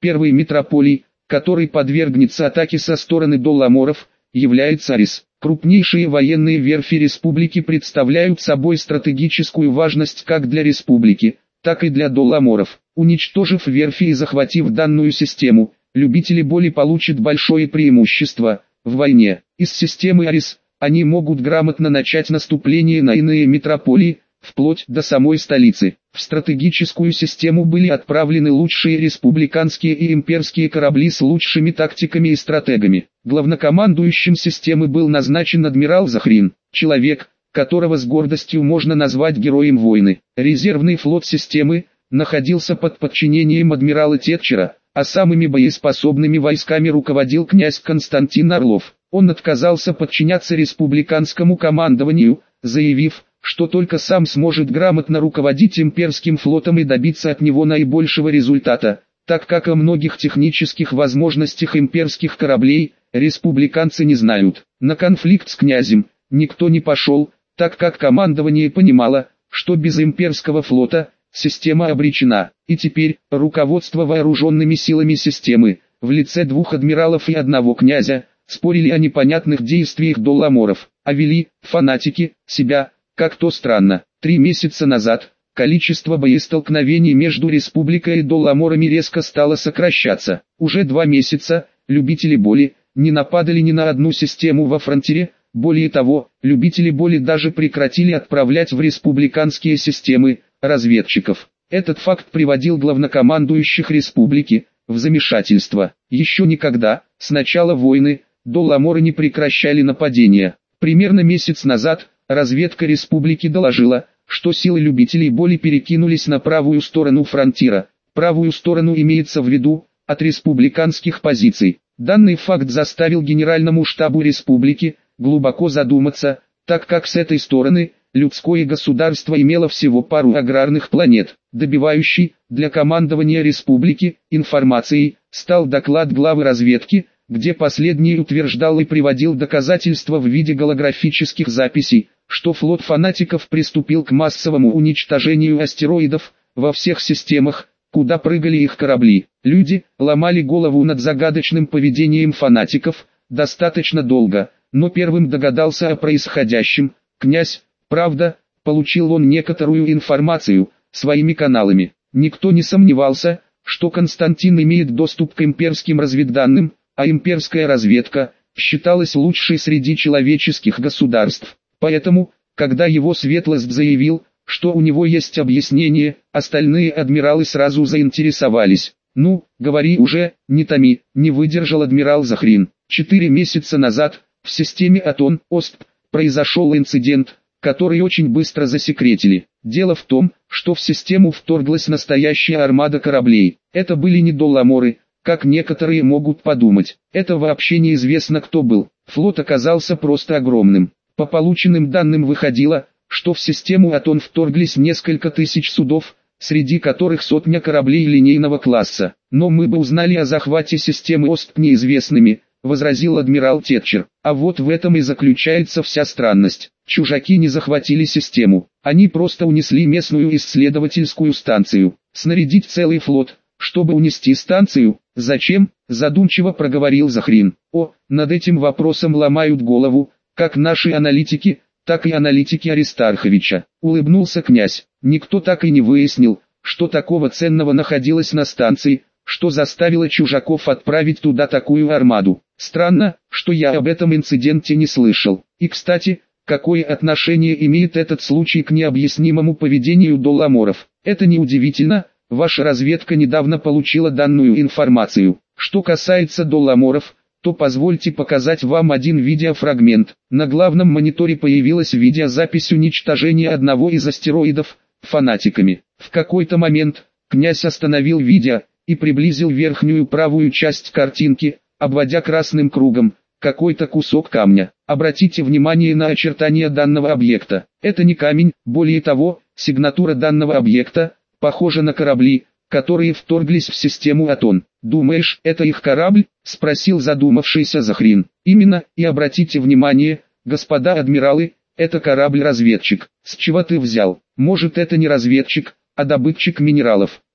Первой метрополией, который подвергнется атаке со стороны долламоров, является Арис. Крупнейшие военные верфи республики представляют собой стратегическую важность как для республики, так и для долламоров. Уничтожив верфи и захватив данную систему, любители боли получат большое преимущество в войне. Из системы Арис они могут грамотно начать наступление на иные метрополии, вплоть до самой столицы. В стратегическую систему были отправлены лучшие республиканские и имперские корабли с лучшими тактиками и стратегами. Главнокомандующим системы был назначен адмирал Захрин, человек, которого с гордостью можно назвать героем войны. Резервный флот системы находился под подчинением адмирала Тетчера, а самыми боеспособными войсками руководил князь Константин Орлов. Он отказался подчиняться республиканскому командованию, заявив, что только сам сможет грамотно руководить имперским флотом и добиться от него наибольшего результата, так как о многих технических возможностях имперских кораблей республиканцы не знают. На конфликт с князем никто не пошел, так как командование понимало, что без имперского флота система обречена. И теперь руководство вооруженными силами системы, в лице двух адмиралов и одного князя, спорили о непонятных действиях долламоров, а вели фанатики себя, как то странно. 3 месяца назад количество боестолкновений между республикой и долламорами резко стало сокращаться. Уже 2 месяца любители боли не нападали ни на одну систему во фронтире. Более того, любители боли даже прекратили отправлять в республиканские системы разведчиков. Этот факт приводил главнокомандующих республики в замешательство. Еще никогда, с начала войны, долламоры не прекращали нападения. Примерно месяц назад разведка республики доложила, что силы любителей боли перекинулись на правую сторону фронтира. Правую сторону имеется в виду от республиканских позиций. Данный факт заставил Генеральному штабу республики глубоко задуматься, так как с этой стороны людское государство имело всего пару аграрных планет. Добивающий для командования республики информацией стал доклад главы разведки, где последний утверждал и приводил доказательства в виде голографических записей, что флот фанатиков приступил к массовому уничтожению астероидов во всех системах, куда прыгали их корабли. Люди ломали голову над загадочным поведением фанатиков достаточно долго, но первым догадался о происходящем князь. Правда, получил он некоторую информацию своими каналами. Никто не сомневался, что Константин имеет доступ к имперским разведданным, а имперская разведка считалась лучшей среди человеческих государств. Поэтому, когда его светлость заявил, что у него есть объяснение, остальные адмиралы сразу заинтересовались. «Ну, говори уже, не томи», не выдержал адмирал Захрин. 4 месяца назад, в системе Атон-Ост, произошел инцидент, который очень быстро засекретили. Дело в том, что в систему вторглась настоящая армада кораблей. Это были не долламоры, как некоторые могут подумать. Это вообще неизвестно кто был. Флот оказался просто огромным. По полученным данным выходило, что в систему Атон вторглись несколько тысяч судов, среди которых сотня кораблей линейного класса. Но мы бы узнали о захвате системы Ост неизвестными, возразил адмирал Тетчер. А вот в этом и заключается вся странность. Чужаки не захватили систему, они просто унесли местную исследовательскую станцию. Снарядить целый флот, чтобы унести станцию, зачем? Задумчиво проговорил Захрин. Над этим вопросом ломают голову, как наши аналитики, так и аналитики Аристарховича. Улыбнулся князь. Никто так и не выяснил, что такого ценного находилось на станции, что заставило чужаков отправить туда такую армаду. Странно, что я об этом инциденте не слышал. И кстати, какое отношение имеет этот случай к необъяснимому поведению долламоров? Это неудивительно, ваша разведка недавно получила данную информацию. Что касается долламоров, то позвольте показать вам один видеофрагмент. На главном мониторе появилась видеозапись уничтожения одного из астероидов фанатиками. В какой-то момент князь остановил видео и приблизил верхнюю правую часть картинки, обводя красным кругом какой-то кусок камня. Обратите внимание на очертания данного объекта. Это не камень, более того, сигнатура данного объекта похожа на корабли, которые вторглись в систему Атон. «Думаешь, это их корабль?» – спросил задумавшийся Захрин. «Именно, и обратите внимание, господа адмиралы, это корабль-разведчик. С чего ты взял? Может, это не разведчик, а добытчик минералов?»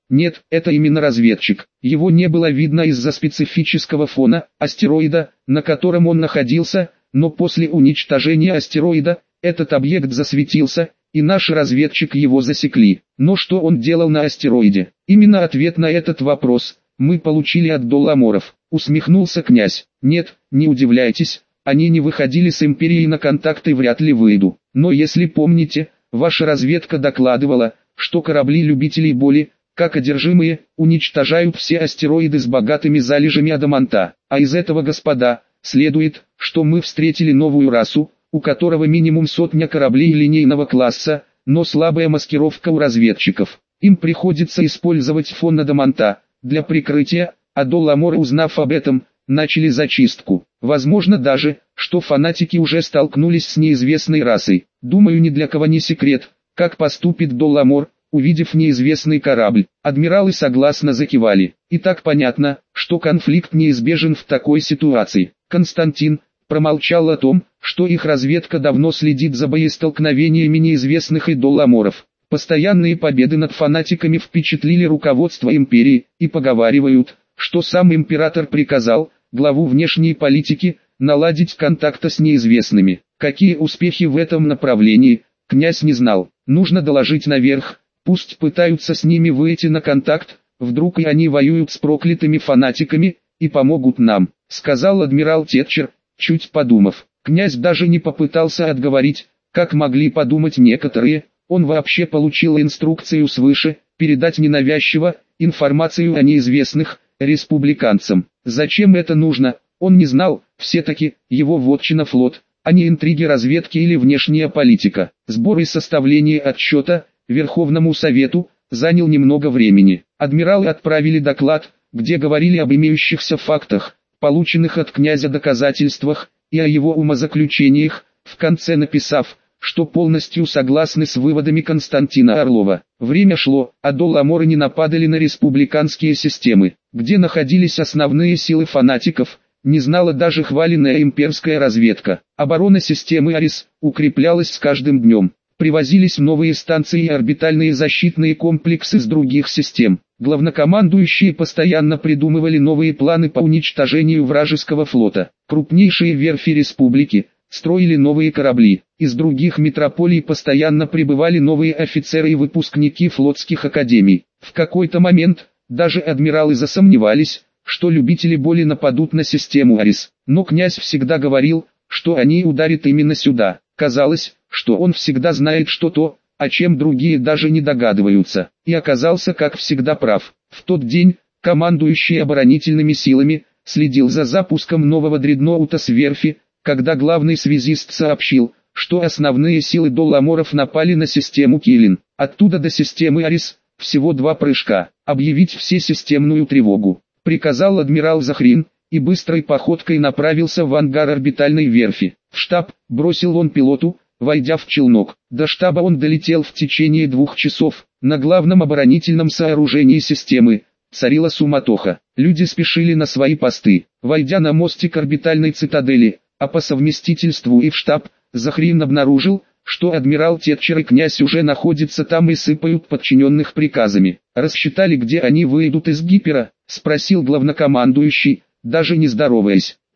Нет, это именно разведчик. Его не было видно из-за специфического фона астероида, на котором он находился, но после уничтожения астероида, этот объект засветился, и наш разведчик его засекли. Но что он делал на астероиде? Именно ответ на этот вопрос мы получили от Долламоров. Усмехнулся князь. Нет, не удивляйтесь, они не выходили с Империей на контакт и вряд ли выйдут. Но если помните, ваша разведка докладывала, что корабли любителей боли, как одержимые, уничтожают все астероиды с богатыми залежами адаманта. А из этого, господа, следует, что мы встретили новую расу, у которого минимум 100 кораблей линейного класса, но слабая маскировка у разведчиков. Им приходится использовать фон адаманта для прикрытия, а Долламоры, узнав об этом, начали зачистку. Возможно даже, что фанатики уже столкнулись с неизвестной расой. Думаю, ни для кого не секрет, как поступит Долламор, увидев неизвестный корабль. Адмиралы согласно закивали. И так понятно, что конфликт неизбежен в такой ситуации. Константин промолчал о том, что их разведка давно следит за боестолкновениями неизвестных и Долламоров. Постоянные победы над фанатиками впечатлили руководство империи, и поговаривают, что сам император приказал главу внешней политики наладить контакты с неизвестными. Какие успехи в этом направлении, князь не знал. Нужно доложить наверх, пусть пытаются с ними выйти на контакт, вдруг и они воюют с проклятыми фанатиками, и помогут нам, сказал адмирал Тетчер, чуть подумав. Князь даже не попытался отговорить, как могли подумать некоторые, он вообще получил инструкцию свыше, передать ненавязчиво информацию о неизвестных республиканцам. Зачем это нужно, он не знал, все-таки его вотчина флот, а не интриги разведки или внешняя политика. Сбор и составление отчета Верховному Совету занял немного времени. Адмиралы отправили доклад, где говорили об имеющихся фактах, полученных от князя доказательствах, и о его умозаключениях, в конце написав, что полностью согласны с выводами Константина Орлова. Время шло, а Долламоры не нападали на республиканские системы, где находились основные силы фанатиков, не знала даже хваленная имперская разведка. Оборона системы Арис укреплялась с каждым днем. Привозились новые станции и орбитальные защитные комплексы с других систем. Главнокомандующие постоянно придумывали новые планы по уничтожению вражеского флота. Крупнейшие верфи республики строили новые корабли. Из других метрополий постоянно прибывали новые офицеры и выпускники флотских академий. В какой-то момент даже адмиралы засомневались, что любители боли нападут на систему Арис. Но князь всегда говорил, что они ударят именно сюда. Казалось, что он всегда знает что-то, о чем другие даже не догадываются. И оказался, как всегда, прав. В тот день, командующий оборонительными силами, следил за запуском нового дредноута с верфи, когда главный связист сообщил, что основные силы Долламоров напали на систему Килин. Оттуда до системы Арис всего 2 прыжка. Объявить всесистемную тревогу, приказал адмирал Захрин, и быстрой походкой направился в ангар орбитальной верфи. В штаб бросил он пилоту, войдя в челнок. До штаба он долетел в течение 2 часов. На главном оборонительном сооружении системы царила суматоха. Люди спешили на свои посты. Войдя на мостик орбитальной цитадели, а по совместительству и в штаб, Захрин обнаружил, что адмирал Тетчер и князь уже находятся там и сыпают подчиненных приказами. «Рассчитали, где они выйдут из Гипера?» — спросил главнокомандующий, даже не здороваясь.